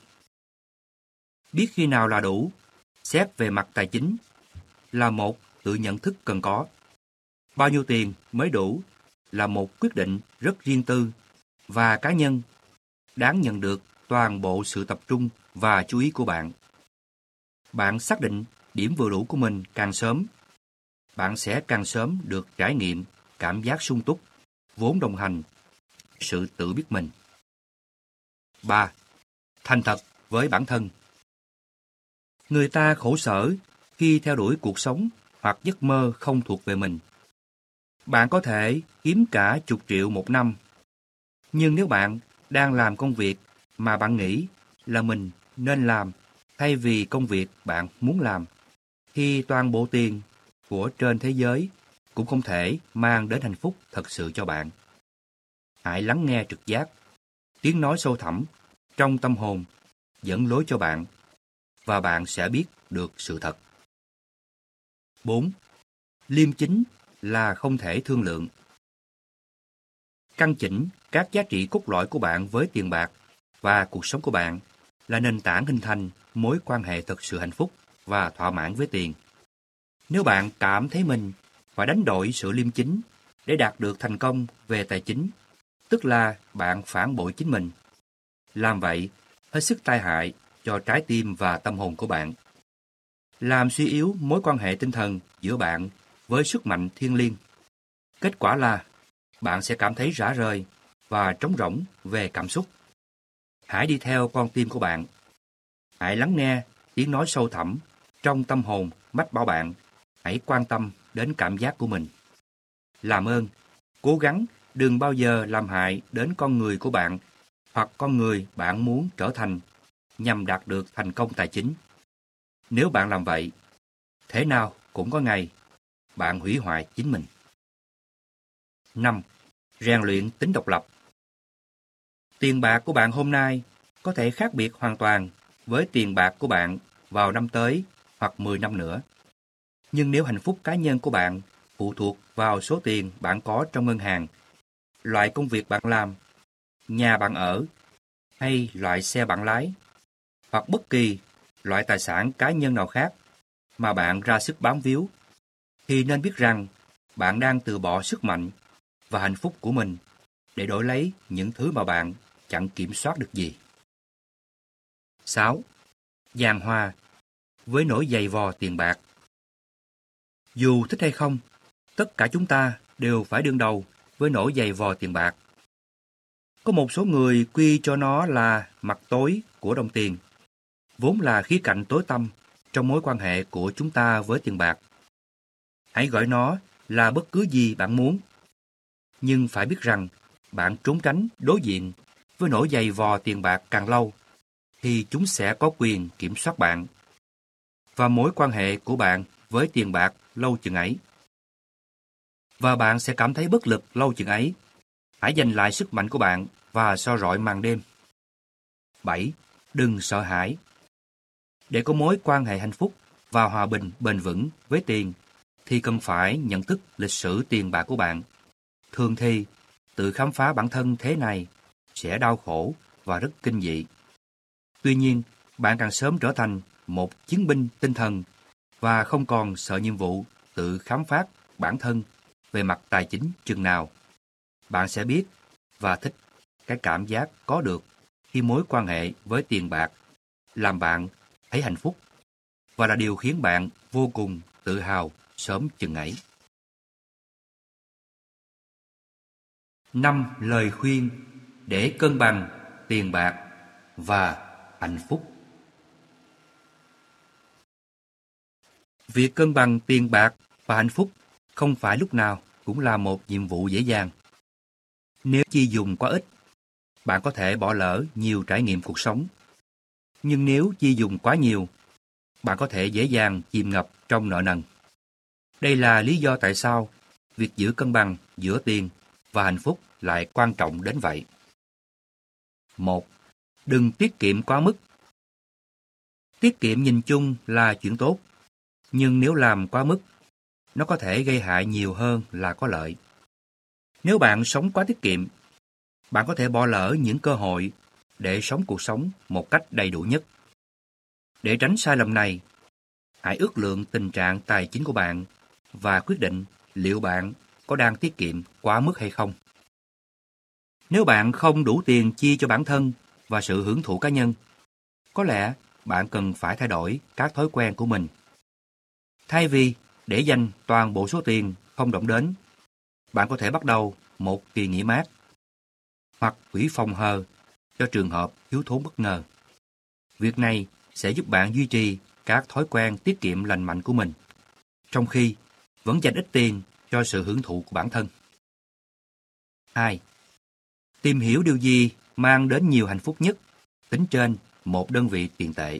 S1: Biết khi nào là đủ, xét về mặt tài chính, là một tự nhận thức cần có. Bao nhiêu tiền mới đủ là một quyết định rất riêng tư và cá nhân, đáng nhận được toàn bộ sự tập trung và chú ý của bạn. Bạn xác định điểm vừa đủ của mình càng sớm, bạn sẽ càng sớm được trải nghiệm cảm giác sung túc, vốn đồng hành, sự tự biết mình. 3. Thành thật với bản thân. Người ta khổ sở khi theo đuổi cuộc sống hoặc giấc mơ không thuộc về mình. Bạn có thể kiếm cả chục triệu một năm, nhưng nếu bạn đang làm công việc mà bạn nghĩ là mình nên làm thay vì công việc bạn muốn làm, thì toàn bộ tiền của trên thế giới cũng không thể mang đến hạnh phúc thật sự cho bạn. Hãy lắng nghe trực giác, tiếng nói sâu thẳm trong tâm hồn dẫn lối cho bạn, và bạn sẽ biết được sự thật. 4. Liêm chính là không thể thương lượng. Căn chỉnh các giá trị cốt lõi của bạn với tiền bạc và cuộc sống của bạn là nền tảng hình thành mối quan hệ thật sự hạnh phúc và thỏa mãn với tiền. Nếu bạn cảm thấy mình phải đánh đổi sự liêm chính để đạt được thành công về tài chính, tức là bạn phản bội chính mình. Làm vậy hết sức tai hại cho trái tim và tâm hồn của bạn. Làm suy yếu mối quan hệ tinh thần giữa bạn với sức mạnh thiêng liêng. Kết quả là bạn sẽ cảm thấy rã rời và trống rỗng về cảm xúc. Hãy đi theo con tim của bạn. Hãy lắng nghe tiếng nói sâu thẳm trong tâm hồn mách bảo bạn hãy quan tâm đến cảm giác của mình. Làm ơn, cố gắng đừng bao giờ làm hại đến con người của bạn hoặc con người bạn muốn trở thành nhằm đạt được thành công tài chính. Nếu bạn làm vậy, thế nào cũng có ngày bạn hủy hoại chính mình. 5. Rèn luyện tính độc lập. Tiền bạc của bạn hôm nay có thể khác biệt hoàn toàn với tiền bạc của bạn vào năm tới hoặc 10 năm nữa. Nhưng nếu hạnh phúc cá nhân của bạn phụ thuộc vào số tiền bạn có trong ngân hàng, loại công việc bạn làm, nhà bạn ở hay loại xe bạn lái, hoặc bất kỳ loại tài sản cá nhân nào khác mà bạn ra sức bám víu, thì nên biết rằng bạn đang từ bỏ sức mạnh và hạnh phúc của mình để đổi lấy những thứ mà bạn chẳng kiểm soát được gì. 6. Giàn hòa với nỗi dày vò tiền bạc. Dù thích hay không, tất cả chúng ta đều phải đương đầu với nỗi dày vò tiền bạc. Có một số người quy cho nó là mặt tối của đồng tiền, vốn là khía cạnh tối tăm trong mối quan hệ của chúng ta với tiền bạc. Hãy gọi nó là bất cứ gì bạn muốn, nhưng phải biết rằng bạn trốn tránh đối diện với nỗi dày vò tiền bạc càng lâu, thì chúng sẽ có quyền kiểm soát bạn và mối quan hệ của bạn với tiền bạc lâu chừng ấy. Và bạn sẽ cảm thấy bất lực lâu chừng ấy. Hãy giành lại sức mạnh của bạn và soi rọi màn đêm. 7. Đừng sợ hãi. Để có mối quan hệ hạnh phúc và hòa bình bền vững với tiền, thì cần phải nhận thức lịch sử tiền bạc của bạn. Thường thì, tự khám phá bản thân thế này sẽ đau khổ và rất kinh dị. Tuy nhiên, bạn càng sớm trở thành một chiến binh tinh thần và không còn sợ nhiệm vụ tự khám phá bản thân về mặt tài chính chừng nào, bạn sẽ biết và thích cái cảm giác có được khi mối quan hệ với tiền bạc làm bạn thấy hạnh phúc và là điều khiến bạn vô cùng tự hào sớm chừng ấy. 5 lời khuyên để cân bằng tiền bạc và hạnh phúc. Việc cân bằng tiền bạc và hạnh phúc không phải lúc nào cũng là một nhiệm vụ dễ dàng. Nếu chi dùng quá ít, bạn có thể bỏ lỡ nhiều trải nghiệm cuộc sống. Nhưng nếu chi dùng quá nhiều, bạn có thể dễ dàng chìm ngập trong nợ nần. Đây là lý do tại sao việc giữ cân bằng giữa tiền và hạnh phúc lại quan trọng đến vậy. 1. Đừng tiết kiệm quá mức. Tiết kiệm nhìn chung là chuyện tốt, nhưng nếu làm quá mức, nó có thể gây hại nhiều hơn là có lợi. Nếu bạn sống quá tiết kiệm, bạn có thể bỏ lỡ những cơ hội để sống cuộc sống một cách đầy đủ nhất. Để tránh sai lầm này, hãy ước lượng tình trạng tài chính của bạn và quyết định liệu bạn có đang tiết kiệm quá mức hay không. Nếu bạn không đủ tiền chi cho bản thân và sự hưởng thụ cá nhân, có lẽ bạn cần phải thay đổi các thói quen của mình. Thay vì để dành toàn bộ số tiền không động đến, bạn có thể bắt đầu một kỳ nghỉ mát hoặc quỹ phòng hờ cho trường hợp thiếu thốn bất ngờ. Việc này sẽ giúp bạn duy trì các thói quen tiết kiệm lành mạnh của mình, trong khi vẫn dành ít tiền cho sự hưởng thụ của bản thân. 2. Tìm hiểu điều gì mang đến nhiều hạnh phúc nhất, tính trên một đơn vị tiền tệ.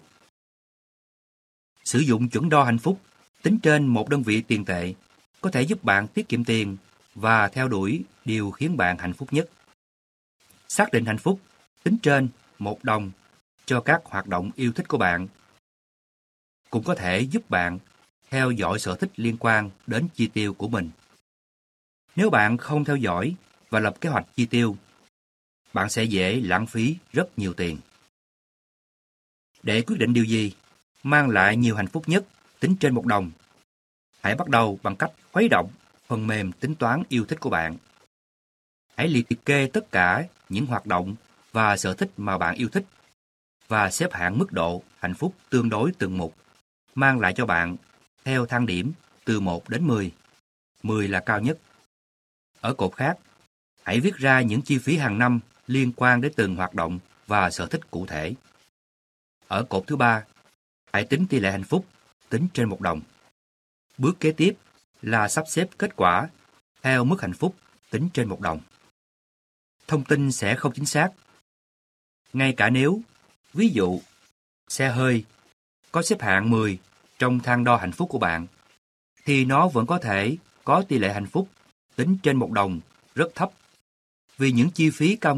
S1: Sử dụng chuẩn đo hạnh phúc tính trên một đơn vị tiền tệ có thể giúp bạn tiết kiệm tiền và theo đuổi điều khiến bạn hạnh phúc nhất. Xác định hạnh phúc tính trên 1 đồng cho các hoạt động yêu thích của bạn cũng có thể giúp bạn theo dõi sở thích liên quan đến chi tiêu của mình. Nếu bạn không theo dõi và lập kế hoạch chi tiêu, bạn sẽ dễ lãng phí rất nhiều tiền. Để quyết định điều gì mang lại nhiều hạnh phúc nhất tính trên 1 đồng, hãy bắt đầu bằng cách khuấy động phần mềm tính toán yêu thích của bạn. Hãy liệt kê tất cả những hoạt động và sở thích mà bạn yêu thích và xếp hạng mức độ hạnh phúc tương đối từng mục mang lại cho bạn theo thang điểm từ 1 đến 10. 10 là cao nhất. Ở cột khác, hãy viết ra những chi phí hàng năm liên quan đến từng hoạt động và sở thích cụ thể. Ở cột thứ 3, hãy tính tỷ lệ hạnh phúc tính trên 1 đồng. Bước kế tiếp là sắp xếp kết quả theo mức hạnh phúc tính trên 1 đồng. Thông tin sẽ không chính xác. Ngay cả nếu, ví dụ, xe hơi có xếp hạng 10 trong thang đo hạnh phúc của bạn, thì nó vẫn có thể có tỷ lệ hạnh phúc tính trên 1 đồng rất thấp, vì những chi phí cao ngất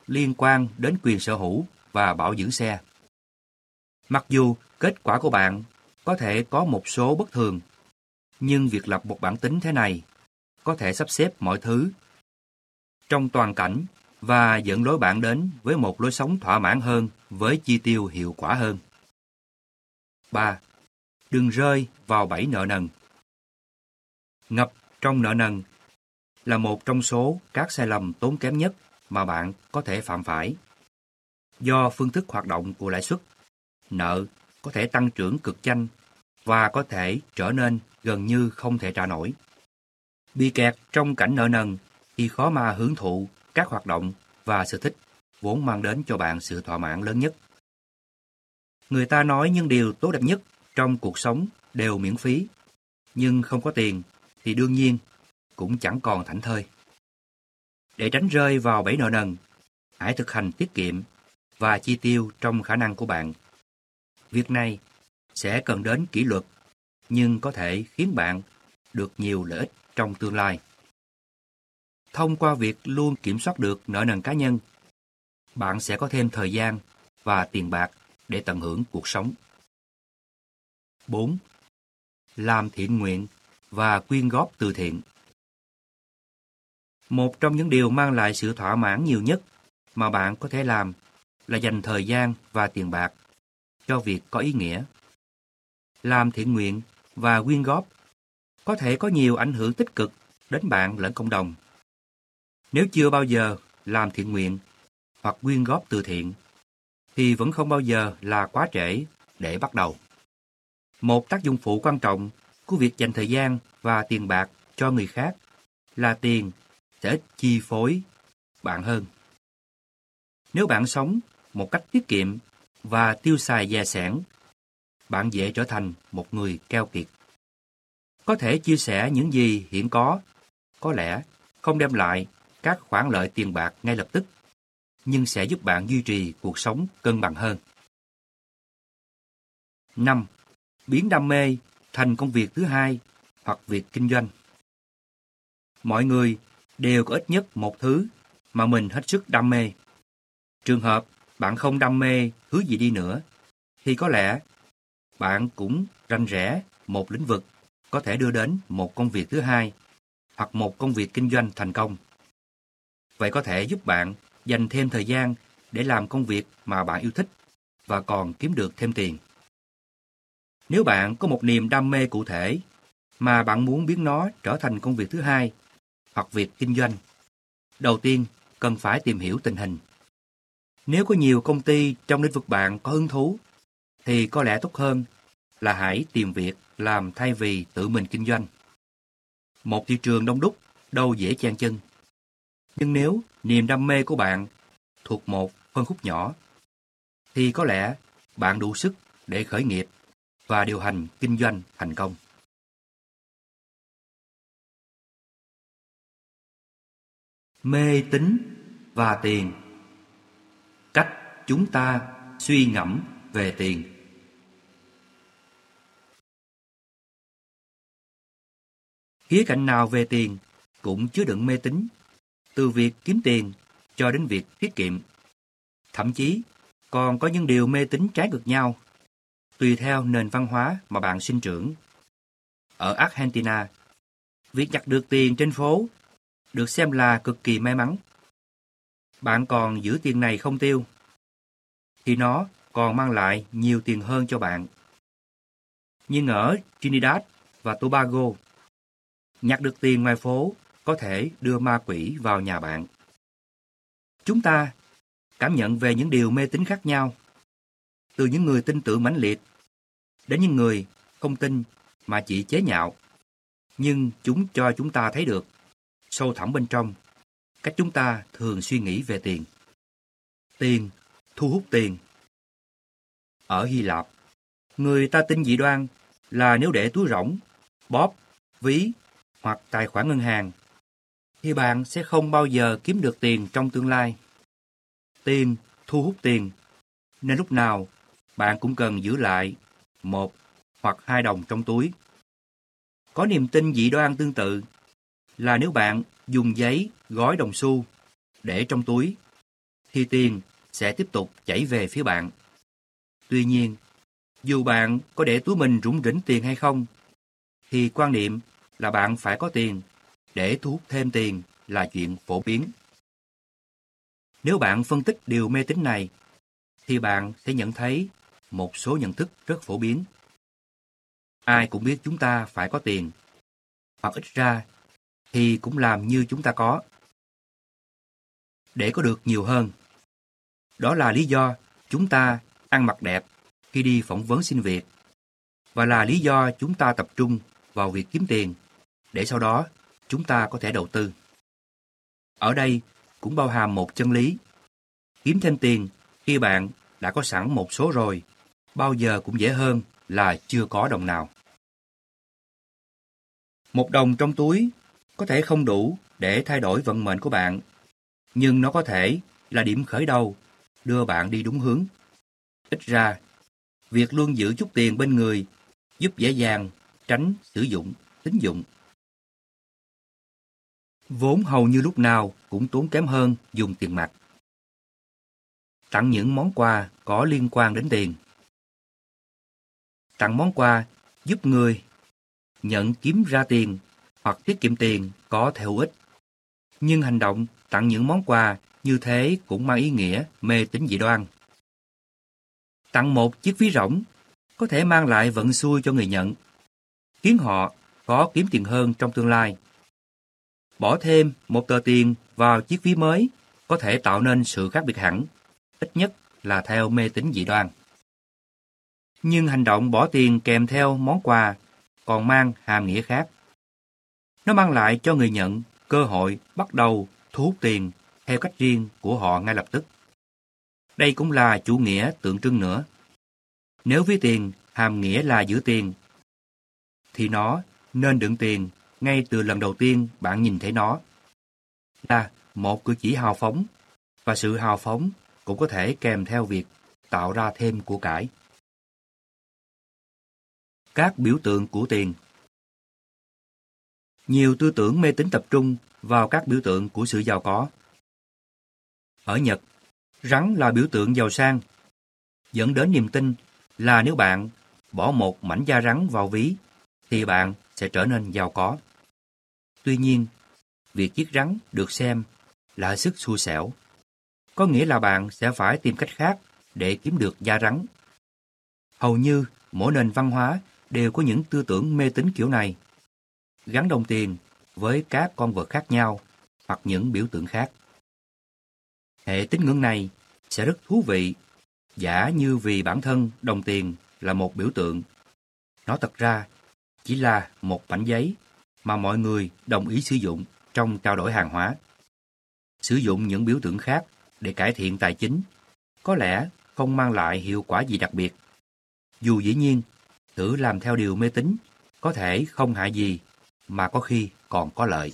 S1: liên quan đến quyền sở hữu và bảo dưỡng xe. Mặc dù kết quả của bạn có thể có một số bất thường, nhưng việc lập một bảng tính thế này có thể sắp xếp mọi thứ trong toàn cảnh và dẫn lối bạn đến với một lối sống thỏa mãn hơn với chi tiêu hiệu quả hơn. 3. Đừng rơi vào bẫy nợ nần. Ngập trong nợ nần là một trong số các sai lầm tốn kém nhất mà bạn có thể phạm phải. Do phương thức hoạt động của lãi suất, nợ có thể tăng trưởng cực nhanh và có thể trở nên gần như không thể trả nổi. Bị kẹt trong cảnh nợ nần thì khó mà hưởng thụ các hoạt động và sở thích vốn mang đến cho bạn sự thỏa mãn lớn nhất. Người ta nói những điều tốt đẹp nhất trong cuộc sống đều miễn phí, nhưng không có tiền thì đương nhiên cũng chẳng còn thảnh thơi. Để tránh rơi vào bẫy nợ nần, hãy thực hành tiết kiệm và chi tiêu trong khả năng của bạn. Việc này sẽ cần đến kỷ luật, nhưng có thể khiến bạn được nhiều lợi ích trong tương lai. Thông qua việc luôn kiểm soát được nợ nần cá nhân, bạn sẽ có thêm thời gian và tiền bạc để tận hưởng cuộc sống. 4. Làm thiện nguyện và quyên góp từ thiện. Một trong những điều mang lại sự thỏa mãn nhiều nhất mà bạn có thể làm là dành thời gian và tiền bạc cho việc có ý nghĩa. Làm thiện nguyện và quyên góp có thể có nhiều ảnh hưởng tích cực đến bạn lẫn cộng đồng. Nếu chưa bao giờ làm thiện nguyện hoặc quyên góp từ thiện, thì vẫn không bao giờ là quá trễ để bắt đầu. Một tác dụng phụ quan trọng của việc dành thời gian và tiền bạc cho người khác là tiền sẽ ít chi phối bạn hơn. Nếu bạn sống một cách tiết kiệm và tiêu xài dè sẻn, bạn dễ trở thành một người keo kiệt. Có thể chia sẻ những gì hiện có lẽ không đem lại các khoản lợi tiền bạc ngay lập tức, nhưng sẽ giúp bạn duy trì cuộc sống cân bằng hơn. 5. Biến đam mê thành công việc thứ hai hoặc việc kinh doanh. Mọi người đều có ít nhất một thứ mà mình hết sức đam mê. Trường hợp bạn không đam mê thứ gì đi nữa, thì có lẽ bạn cũng rành rẽ một lĩnh vực có thể đưa đến một công việc thứ hai hoặc một công việc kinh doanh thành công. Vậy có thể giúp bạn dành thêm thời gian để làm công việc mà bạn yêu thích và còn kiếm được thêm tiền. Nếu bạn có một niềm đam mê cụ thể mà bạn muốn biến nó trở thành công việc thứ hai hoặc việc kinh doanh, đầu tiên cần phải tìm hiểu tình hình. Nếu có nhiều công ty trong lĩnh vực bạn có hứng thú, thì có lẽ tốt hơn là hãy tìm việc làm thay vì tự mình kinh doanh. Một thị trường đông đúc đâu dễ chen chân. Nhưng nếu niềm đam mê của bạn thuộc một phân khúc nhỏ, thì có lẽ bạn đủ sức để khởi nghiệp và điều hành kinh doanh thành công. Mê tín và tiền. Cách chúng ta suy ngẫm về tiền. Khía cạnh nào về tiền cũng chứa đựng mê tín, từ việc kiếm tiền cho đến việc tiết kiệm. Thậm chí còn có những điều mê tín trái ngược nhau, tùy theo nền văn hóa mà bạn sinh trưởng. Ở Argentina, việc nhặt được tiền trên phố được xem là cực kỳ may mắn. Bạn còn giữ tiền này không tiêu, thì nó còn mang lại nhiều tiền hơn cho bạn. Nhưng ở Trinidad và Tobago, nhặt được tiền ngoài phố có thể đưa ma quỷ vào nhà bạn. Chúng ta cảm nhận về những điều mê tín khác nhau, từ những người tin tưởng mãnh liệt đến những người không tin mà chỉ chế nhạo. Nhưng chúng cho chúng ta thấy được, sâu thẳm bên trong, cách chúng ta thường suy nghĩ về tiền. Tiền thu hút tiền. Ở Hy Lạp, người ta tin dị đoan là nếu để túi rỗng, bóp, ví hoặc tài khoản ngân hàng, thì bạn sẽ không bao giờ kiếm được tiền trong tương lai. Tiền thu hút tiền, nên lúc nào bạn cũng cần giữ lại 1 hoặc 2 đồng trong túi. Có niềm tin dị đoan tương tự là nếu bạn dùng giấy gói đồng xu để trong túi, thì tiền sẽ tiếp tục chảy về phía bạn. Tuy nhiên, dù bạn có để túi mình rủng rỉnh tiền hay không, thì quan niệm là bạn phải có tiền để thu hút thêm tiền là chuyện phổ biến. Nếu bạn phân tích điều mê tín này, thì bạn sẽ nhận thấy một số nhận thức rất phổ biến. Ai cũng biết chúng ta phải có tiền, hoặc ít ra thì cũng làm như chúng ta có, để có được nhiều hơn. Đó là lý do chúng ta ăn mặc đẹp khi đi phỏng vấn xin việc, và là lý do chúng ta tập trung vào việc kiếm tiền, để sau đó chúng ta có thể đầu tư. Ở đây cũng bao hàm một chân lý: kiếm thêm tiền khi bạn đã có sẵn một số rồi, bao giờ cũng dễ hơn là chưa có đồng nào. Một đồng trong túi có thể không đủ để thay đổi vận mệnh của bạn, nhưng nó có thể là điểm khởi đầu đưa bạn đi đúng hướng. Ít ra, việc luôn giữ chút tiền bên người giúp dễ dàng tránh sử dụng tín dụng. Vốn hầu như lúc nào cũng tốn kém hơn dùng tiền mặt. Tặng những món quà có liên quan đến tiền. Tặng món quà giúp người nhận kiếm ra tiền hoặc tiết kiệm tiền có thể hữu ích. Nhưng hành động tặng những món quà như thế cũng mang ý nghĩa mê tín dị đoan. Tặng một chiếc ví rỗng có thể mang lại vận xui cho người nhận, khiến họ có kiếm tiền hơn trong tương lai. Bỏ thêm một tờ tiền vào chiếc ví mới có thể tạo nên sự khác biệt hẳn, ít nhất là theo mê tín dị đoan. Nhưng hành động bỏ tiền kèm theo món quà còn mang hàm nghĩa khác. Nó mang lại cho người nhận cơ hội bắt đầu thu hút tiền theo cách riêng của họ ngay lập tức. Đây cũng là chủ nghĩa tượng trưng nữa. Nếu ví tiền hàm nghĩa là giữ tiền, thì nó nên đựng tiền ngay từ lần đầu tiên bạn nhìn thấy nó. Là một cử chỉ hào phóng, và sự hào phóng cũng có thể kèm theo việc tạo ra thêm của cải. Các biểu tượng của tiền. Nhiều tư tưởng mê tín tập trung vào các biểu tượng của sự giàu có. Ở Nhật, rắn là biểu tượng giàu sang, dẫn đến niềm tin là nếu bạn bỏ một mảnh da rắn vào ví, thì bạn sẽ trở nên giàu có. Tuy nhiên, việc giết rắn được xem là hết sức xui xẻo. Có nghĩa là bạn sẽ phải tìm cách khác để kiếm được da rắn. Hầu như mỗi nền văn hóa đều có những tư tưởng mê tín kiểu này, gắn đồng tiền với các con vật khác nhau hoặc những biểu tượng khác. Hệ tín ngưỡng này sẽ rất thú vị, giả như vì bản thân đồng tiền là một biểu tượng. Nó thật ra chỉ là một mảnh giấy mà mọi người đồng ý sử dụng trong trao đổi hàng hóa. Sử dụng những biểu tượng khác để cải thiện tài chính có lẽ không mang lại hiệu quả gì đặc biệt. Dù dĩ nhiên, thử làm theo điều mê tín có thể không hại gì, mà có khi còn có lợi.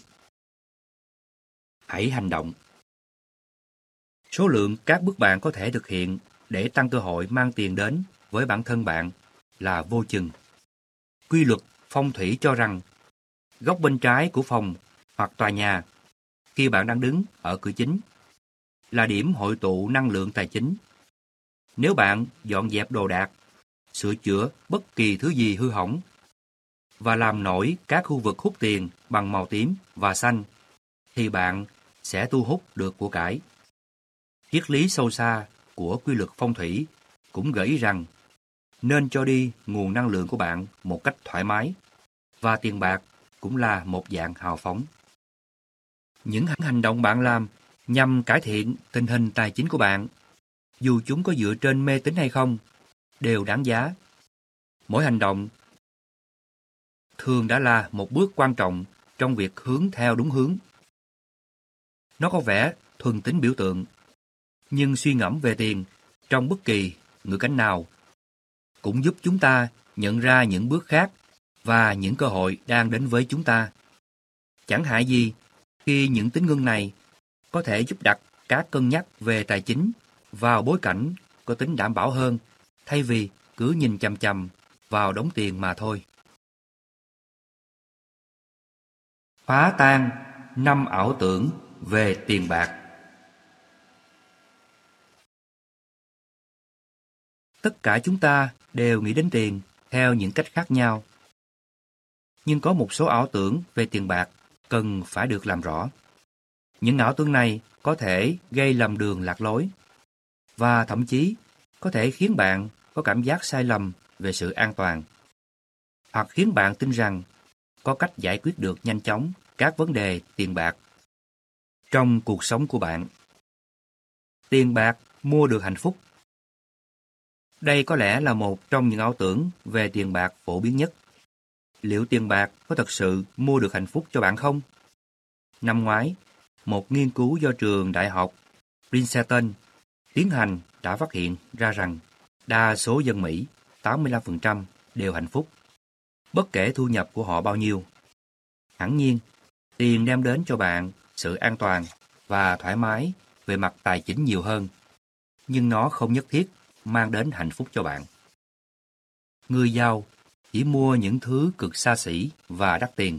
S1: Hãy hành động. Số lượng các bước bạn có thể thực hiện để tăng cơ hội mang tiền đến với bản thân bạn là vô chừng. Quy luật phong thủy cho rằng góc bên trái của phòng hoặc tòa nhà, khi bạn đang đứng ở cửa chính, là điểm hội tụ năng lượng tài chính. Nếu bạn dọn dẹp đồ đạc, sửa chữa bất kỳ thứ gì hư hỏng và làm nổi các khu vực hút tiền bằng màu tím và xanh, thì bạn sẽ thu hút được của cải. Triết lý sâu xa của quy luật phong thủy cũng gợi ý rằng nên cho đi nguồn năng lượng của bạn một cách thoải mái, và tiền bạc cũng là một dạng hào phóng. Những hành động bạn làm nhằm cải thiện tình hình tài chính của bạn, dù chúng có dựa trên mê tín hay không, đều đáng giá. Mỗi hành động thường đã là một bước quan trọng trong việc hướng theo đúng hướng. Nó có vẻ thuần tính biểu tượng, nhưng suy ngẫm về tiền trong bất kỳ ngữ cảnh nào cũng giúp chúng ta nhận ra những bước khác và những cơ hội đang đến với chúng ta. Chẳng hại gì khi những tín ngưỡng này có thể giúp đặt các cân nhắc về tài chính vào bối cảnh có tính đảm bảo hơn, thay vì cứ nhìn chằm chằm vào đống tiền mà thôi. Phá tan 5 ảo tưởng về tiền bạc. Tất cả chúng ta đều nghĩ đến tiền theo những cách khác nhau. Nhưng có một số ảo tưởng về tiền bạc cần phải được làm rõ. Những ảo tưởng này có thể gây lầm đường lạc lối và thậm chí có thể khiến bạn có cảm giác sai lầm về sự an toàn, hoặc khiến bạn tin rằng có cách giải quyết được nhanh chóng các vấn đề tiền bạc trong cuộc sống của bạn. Tiền bạc mua được hạnh phúc. Đây có lẽ là một trong những ảo tưởng về tiền bạc phổ biến nhất. Liệu tiền bạc có thật sự mua được hạnh phúc cho bạn không? Năm ngoái, một nghiên cứu do trường đại học Princeton tiến hành đã phát hiện ra rằng đa số dân Mỹ, 85%, đều hạnh phúc, bất kể thu nhập của họ bao nhiêu. Hẳn nhiên, tiền đem đến cho bạn sự an toàn và thoải mái về mặt tài chính nhiều hơn, nhưng nó không nhất thiết mang đến hạnh phúc cho bạn. Người giàu chỉ mua những thứ cực xa xỉ và đắt tiền.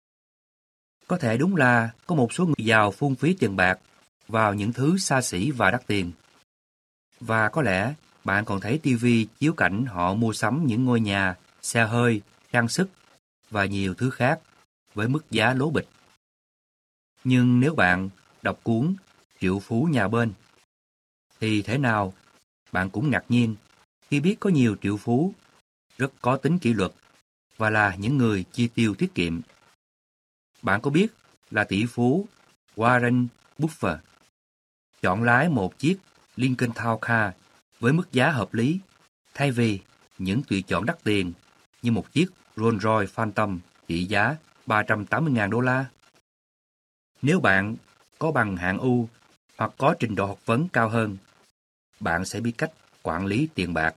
S1: Có thể đúng là có một số người giàu phung phí tiền bạc vào những thứ xa xỉ và đắt tiền. Và có lẽ bạn còn thấy TV chiếu cảnh họ mua sắm những ngôi nhà, xe hơi, trang sức và nhiều thứ khác với mức giá lố bịch. Nhưng nếu bạn đọc cuốn Triệu Phú Nhà Bên, thì thế nào bạn cũng ngạc nhiên khi biết có nhiều triệu phú rất có tính kỷ luật và là những người chi tiêu tiết kiệm. Bạn có biết là tỷ phú Warren Buffett chọn lái một chiếc Lincoln Town Car với mức giá hợp lý thay vì những tùy chọn đắt tiền như một chiếc Rolls-Royce Phantom trị giá 380.000 đô la? Nếu bạn có bằng hạng U hoặc có trình độ học vấn cao hơn, bạn sẽ biết cách quản lý tiền bạc.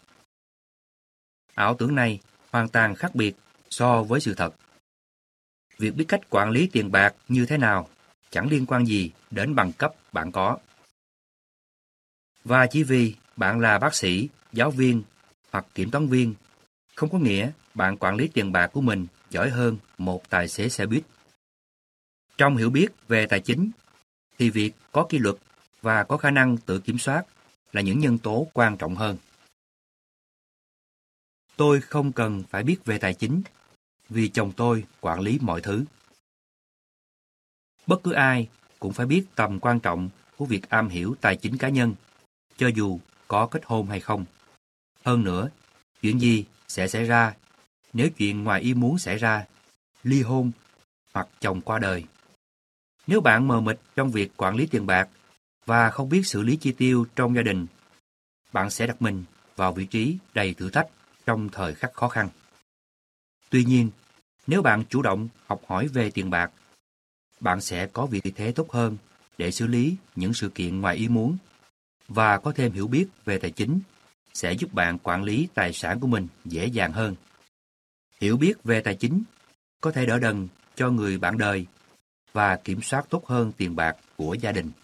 S1: Ảo tưởng này hoàn toàn khác biệt so với sự thật. Việc biết cách quản lý tiền bạc như thế nào chẳng liên quan gì đến bằng cấp bạn có. Và chỉ vì bạn là bác sĩ, giáo viên hoặc kiểm toán viên, không có nghĩa bạn quản lý tiền bạc của mình giỏi hơn một tài xế xe buýt. Trong hiểu biết về tài chính, thì việc có kỷ luật và có khả năng tự kiểm soát là những nhân tố quan trọng hơn. Tôi không cần phải biết về tài chính, vì chồng tôi quản lý mọi thứ. Bất cứ ai cũng phải biết tầm quan trọng của việc am hiểu tài chính cá nhân, cho dù có kết hôn hay không. Hơn nữa, chuyện gì sẽ xảy ra nếu chuyện ngoài ý muốn xảy ra, ly hôn hoặc chồng qua đời? Nếu bạn mờ mịt trong việc quản lý tiền bạc và không biết xử lý chi tiêu trong gia đình, bạn sẽ đặt mình vào vị trí đầy thử thách trong thời khắc khó khăn. Tuy nhiên, nếu bạn chủ động học hỏi về tiền bạc, bạn sẽ có vị thế tốt hơn để xử lý những sự kiện ngoài ý muốn, và có thêm hiểu biết về tài chính sẽ giúp bạn quản lý tài sản của mình dễ dàng hơn. Hiểu biết về tài chính có thể đỡ đần cho người bạn đời và kiểm soát tốt hơn tiền bạc của gia đình.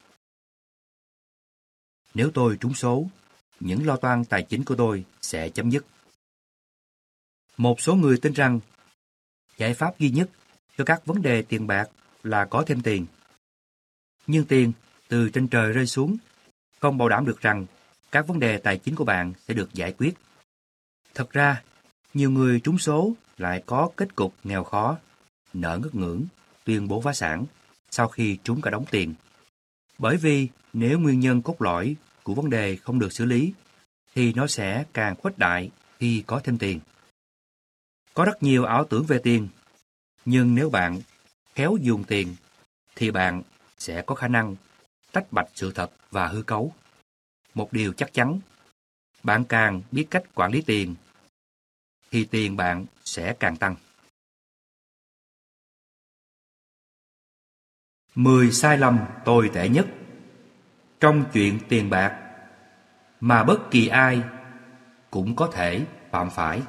S1: Nếu tôi trúng số, những lo toan tài chính của tôi sẽ chấm dứt. Một số người tin rằng giải pháp duy nhất cho các vấn đề tiền bạc là có thêm tiền. Nhưng tiền từ trên trời rơi xuống không bảo đảm được rằng các vấn đề tài chính của bạn sẽ được giải quyết. Thật ra, nhiều người trúng số lại có kết cục nghèo khó, nợ ngất ngưỡng, tuyên bố phá sản sau khi trúng cả đống tiền. Bởi vì nếu nguyên nhân cốt lõi của vấn đề không được xử lý, thì nó sẽ càng khuếch đại khi có thêm tiền. Có rất nhiều ảo tưởng về tiền, nhưng nếu bạn khéo dùng tiền, thì bạn sẽ có khả năng tách bạch sự thật và hư cấu. Một điều chắc chắn, bạn càng biết cách quản lý tiền, thì tiền bạn sẽ càng tăng. 10 sai lầm tồi tệ nhất trong chuyện tiền bạc mà bất kỳ ai cũng có thể phạm phải.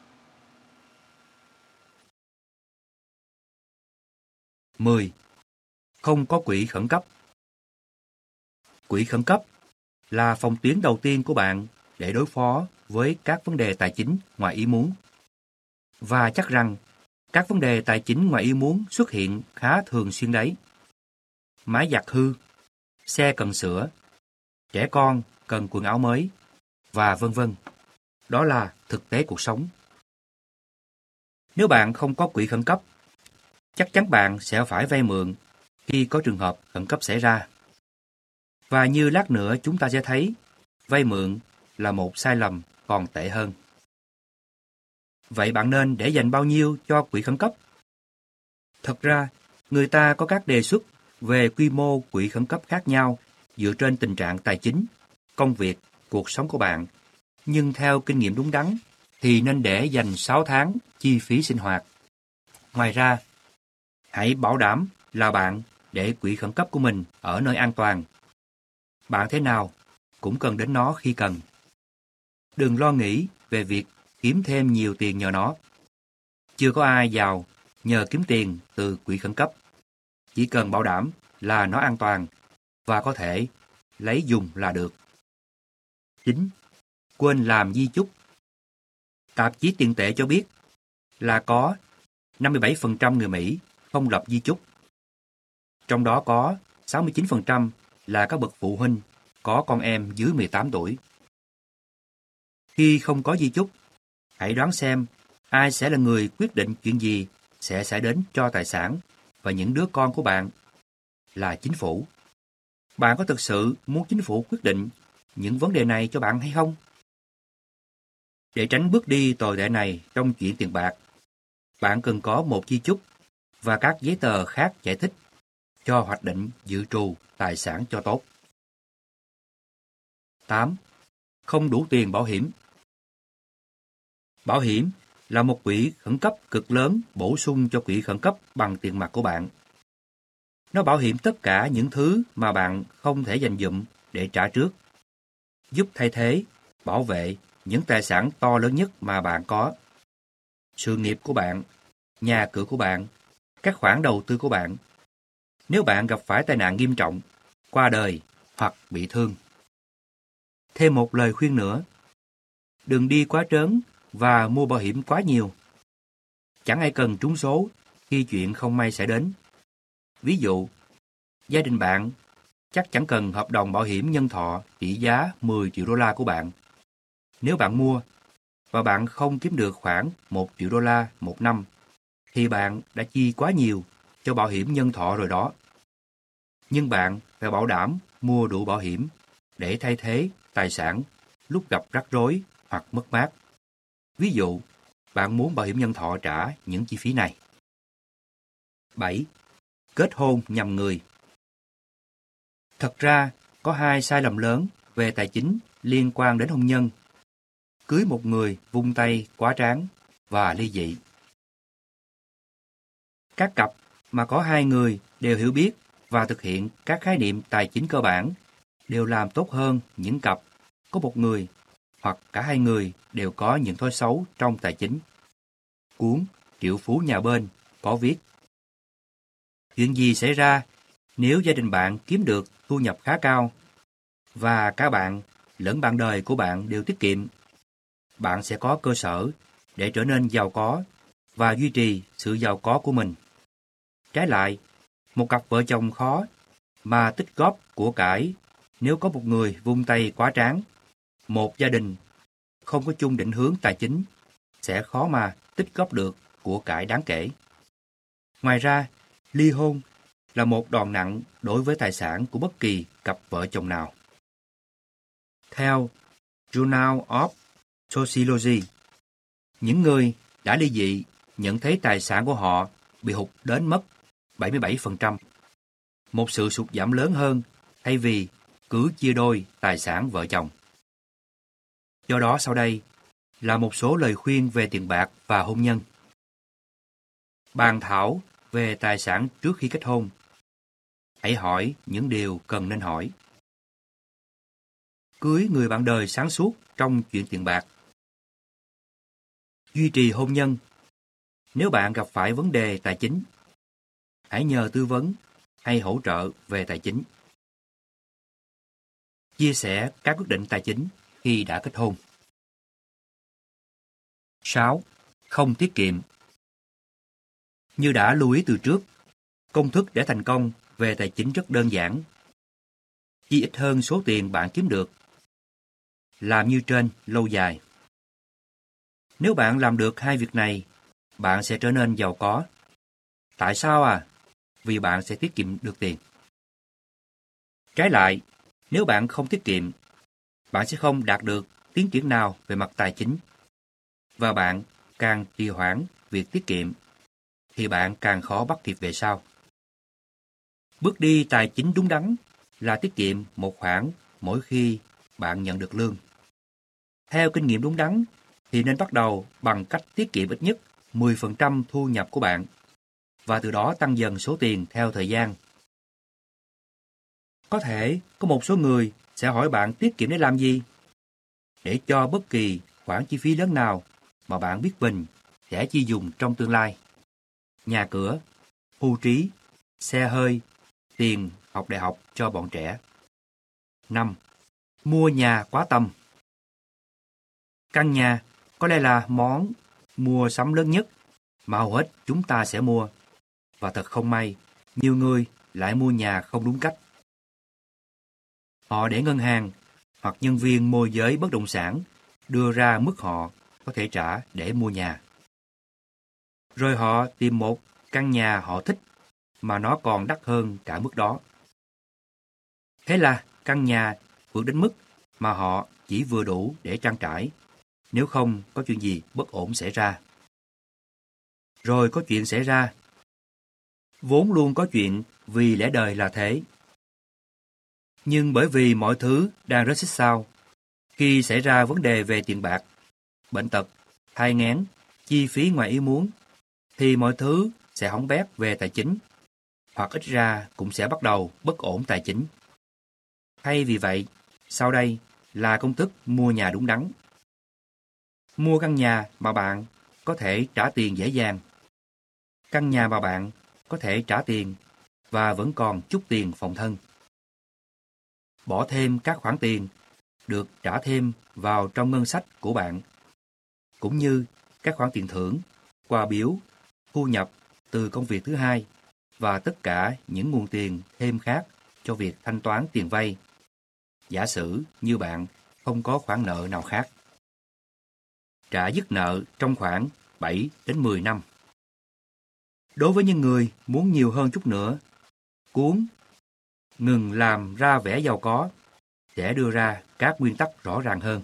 S1: 10. Không có quỹ khẩn cấp. Quỹ khẩn cấp là phòng tuyến đầu tiên của bạn để đối phó với các vấn đề tài chính ngoài ý muốn. Và chắc rằng các vấn đề tài chính ngoài ý muốn xuất hiện khá thường xuyên đấy. Máy giặt hư, xe cần sửa, trẻ con cần quần áo mới, và vân vân. đó là thực tế cuộc sống. Nếu bạn không có quỹ khẩn cấp, chắc chắn bạn sẽ phải vay mượn khi có trường hợp khẩn cấp xảy ra. Và như lát nữa chúng ta sẽ thấy, vay mượn là một sai lầm còn tệ hơn. Vậy bạn nên để dành bao nhiêu cho quỹ khẩn cấp? Thật ra, người ta có các đề xuất về quy mô quỹ khẩn cấp khác nhau dựa trên tình trạng tài chính, công việc, cuộc sống của bạn. Nhưng theo kinh nghiệm đúng đắn thì nên để dành 6 tháng chi phí sinh hoạt. Ngoài ra, hãy bảo đảm là bạn để quỹ khẩn cấp của mình ở nơi an toàn. Bạn thế nào cũng cần đến nó khi cần. Đừng lo nghĩ về việc kiếm thêm nhiều tiền nhờ nó. Chưa có ai giàu nhờ kiếm tiền từ quỹ khẩn cấp. Chỉ cần bảo đảm là nó an toàn và có thể lấy dùng là được. 9. Quên làm di chúc. Tạp chí tiền tệ cho biết là có 57% người Mỹ không lập di chúc. Trong đó có 69% là các bậc phụ huynh có con em dưới 18 tuổi. Khi không có di chúc, hãy đoán xem ai sẽ là người quyết định chuyện gì sẽ xảy đến cho tài sản và những đứa con của bạn. Là chính phủ. Bạn có thực sự muốn chính phủ quyết định những vấn đề này cho bạn hay không? Để tránh bước đi tồi tệ này trong chuyện tiền bạc, bạn cần có một di chúc và các giấy tờ khác giải thích cho hoạch định dự trù tài sản cho tốt. 8. Không đủ tiền bảo hiểm. Bảo hiểm là một quỹ khẩn cấp cực lớn bổ sung cho quỹ khẩn cấp bằng tiền mặt của bạn. Nó bảo hiểm tất cả những thứ mà bạn không thể dành dụm để trả trước, giúp thay thế, bảo vệ những tài sản to lớn nhất mà bạn có. Sự nghiệp của bạn, nhà cửa của bạn, các khoản đầu tư của bạn. Nếu bạn gặp phải tai nạn nghiêm trọng, qua đời hoặc bị thương. Thêm một lời khuyên nữa. Đừng đi quá trớn và mua bảo hiểm quá nhiều. Chẳng ai cần trúng số khi chuyện không may xảy đến. Ví dụ, gia đình bạn chắc chẳng cần hợp đồng bảo hiểm nhân thọ trị giá 10 triệu đô la của bạn. Nếu bạn mua và bạn không kiếm được khoảng 1 triệu đô la một năm, thì bạn đã chi quá nhiều cho bảo hiểm nhân thọ rồi đó. Nhưng bạn phải bảo đảm mua đủ bảo hiểm để thay thế tài sản lúc gặp rắc rối hoặc mất mát. Ví dụ, bạn muốn bảo hiểm nhân thọ trả những chi phí này. 7. Kết hôn nhầm người. Thật ra, có 2 sai lầm lớn về tài chính liên quan đến hôn nhân. Cưới một người vung tay quá tráng và ly dị. Các cặp mà có 2 người đều hiểu biết và thực hiện các khái niệm tài chính cơ bản đều làm tốt hơn những cặp có một người hoặc cả 2 người đều có những thói xấu trong tài chính. Cuốn Triệu phú nhà bên có viết: chuyện gì xảy ra nếu gia đình bạn kiếm được thu nhập khá cao và cả bạn lẫn bạn đời của bạn đều tiết kiệm? Bạn sẽ có cơ sở để trở nên giàu có và duy trì sự giàu có của mình. Trái lại, một cặp vợ chồng khó mà tích góp của cải nếu có một người vung tay quá tráng. Một gia đình không có chung định hướng tài chính sẽ khó mà tích góp được của cải đáng kể. Ngoài ra, ly hôn là một đòn nặng đối với tài sản của bất kỳ cặp vợ chồng nào. Theo Journal of Sociology, những người đã ly dị nhận thấy tài sản của họ bị hụt đến mất 77%, một sự sụt giảm lớn hơn thay vì cứ chia đôi tài sản vợ chồng. Do đó sau đây là một số lời khuyên về tiền bạc và hôn nhân. Bàn thảo về tài sản trước khi kết hôn. Hãy hỏi những điều cần nên hỏi. Cưới người bạn đời sáng suốt trong chuyện tiền bạc. Duy trì hôn nhân. Nếu bạn gặp phải vấn đề tài chính, hãy nhờ tư vấn hay hỗ trợ về tài chính. Chia sẻ các quyết định tài chính khi đã kết hôn. 6. Không tiết kiệm. Như đã lưu ý từ trước, công thức để thành công về tài chính rất đơn giản. Chi ít hơn số tiền bạn kiếm được. Làm như trên lâu dài. Nếu bạn làm được hai việc này, bạn sẽ trở nên giàu có. Tại sao à? Vì bạn sẽ tiết kiệm được tiền. Trái lại, nếu bạn không tiết kiệm, bạn sẽ không đạt được tiến triển nào về mặt tài chính. Và bạn càng trì hoãn việc tiết kiệm, thì bạn càng khó bắt kịp về sau. Bước đi tài chính đúng đắn là tiết kiệm một khoản mỗi khi bạn nhận được lương. Theo kinh nghiệm đúng đắn, thì nên bắt đầu bằng cách tiết kiệm ít nhất 10% thu nhập của bạn, và từ đó tăng dần số tiền theo thời gian. Có thể có một số người sẽ hỏi bạn tiết kiệm để làm gì? Để cho bất kỳ khoản chi phí lớn nào mà bạn biết mình sẽ chi dùng trong tương lai. Nhà cửa, hưu trí, xe hơi, tiền học đại học cho bọn trẻ. 5. Mua nhà quá tầm. Căn nhà có lẽ là món mua sắm lớn nhất mà hầu hết chúng ta sẽ mua. Và thật không may, nhiều người lại mua nhà không đúng cách. Họ để ngân hàng hoặc nhân viên môi giới bất động sản đưa ra mức họ có thể trả để mua nhà. Rồi họ tìm một căn nhà họ thích mà nó còn đắt hơn cả mức đó. Thế là căn nhà vượt đến mức mà họ chỉ vừa đủ để trang trải, nếu không có chuyện gì bất ổn xảy ra. Rồi có chuyện xảy ra. Vốn luôn có chuyện vì lẽ đời là thế. Nhưng bởi vì mọi thứ đang rất xích sao, khi xảy ra vấn đề về tiền bạc, bệnh tật, thai nghén, chi phí ngoài ý muốn, thì mọi thứ sẽ hỏng bét về tài chính, hoặc ít ra cũng sẽ bắt đầu bất ổn tài chính. Thay vì vậy, sau đây là công thức mua nhà đúng đắn. Mua căn nhà mà bạn có thể trả tiền dễ dàng. Căn nhà mà bạn có thể trả tiền và vẫn còn chút tiền phòng thân. Bỏ thêm các khoản tiền được trả thêm vào trong ngân sách của bạn, cũng như các khoản tiền thưởng, quà biếu, thu nhập từ công việc thứ hai và tất cả những nguồn tiền thêm khác cho việc thanh toán tiền vay. Giả sử như bạn không có khoản nợ nào khác. Trả dứt nợ trong khoảng 7 đến 10 năm. Đối với những người muốn nhiều hơn chút nữa, cuốn Ngừng làm ra vẻ giàu có sẽ đưa ra các nguyên tắc rõ ràng hơn.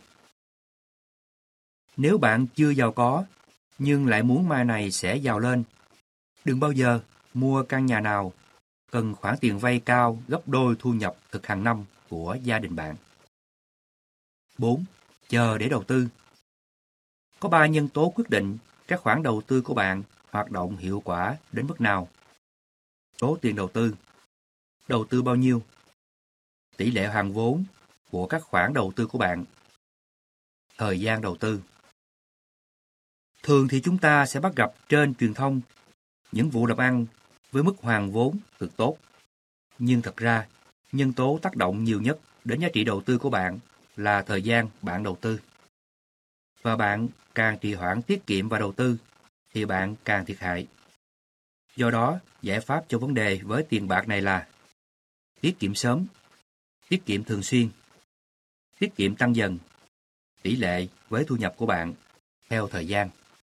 S1: Nếu bạn chưa giàu có, nhưng lại muốn mai này sẽ giàu lên, đừng bao giờ mua căn nhà nào cần khoản tiền vay cao gấp đôi thu nhập thực hàng năm của gia đình bạn. 4. Chờ để đầu tư. Có 3 nhân tố quyết định các khoản đầu tư của bạn hoạt động hiệu quả đến mức nào. Số tiền đầu tư bao nhiêu, tỷ lệ hoàn vốn của các khoản đầu tư của bạn, thời gian đầu tư. Thường thì chúng ta sẽ bắt gặp trên truyền thông những vụ làm ăn với mức hoàn vốn cực tốt. Nhưng thật ra, nhân tố tác động nhiều nhất đến giá trị đầu tư của bạn là thời gian bạn đầu tư. Và bạn càng trì hoãn tiết kiệm và đầu tư, thì bạn càng thiệt hại. Do đó, giải pháp cho vấn đề với tiền bạc này là tiết kiệm sớm, tiết kiệm thường xuyên, tiết kiệm tăng dần, tỷ lệ với thu nhập của bạn theo thời gian.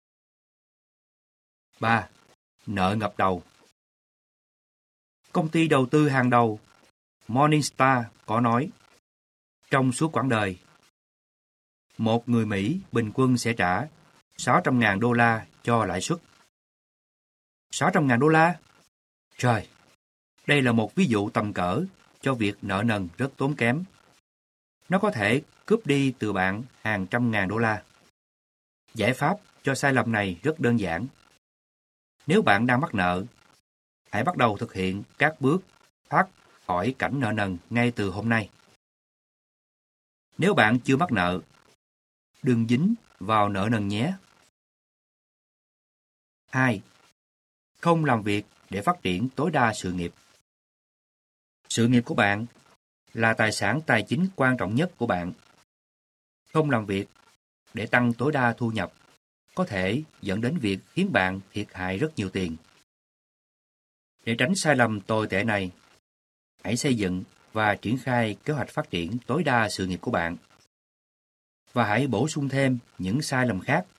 S1: 3. Nợ ngập đầu. Công ty đầu tư hàng đầu Morningstar có nói, trong suốt quãng đời, một người Mỹ bình quân sẽ trả 600.000 đô la cho lãi suất. 600.000 đô la? Trời, đây là một ví dụ tầm cỡ cho việc nợ nần rất tốn kém. Nó có thể cướp đi từ bạn hàng trăm ngàn đô la. Giải pháp cho sai lầm này rất đơn giản. Nếu bạn đang mắc nợ, hãy bắt đầu thực hiện các bước thoát khỏi cảnh nợ nần ngay từ hôm nay. Nếu bạn chưa mắc nợ, đừng dính vào nợ nần nhé. 2. Không làm việc để phát triển tối đa sự nghiệp. Sự nghiệp của bạn là tài sản tài chính quan trọng nhất của bạn. Không làm việc để tăng tối đa thu nhập có thể dẫn đến việc khiến bạn thiệt hại rất nhiều tiền. Để tránh sai lầm tồi tệ này, hãy xây dựng và triển khai kế hoạch phát triển tối đa sự nghiệp của bạn. Và hãy bổ sung thêm những sai lầm khác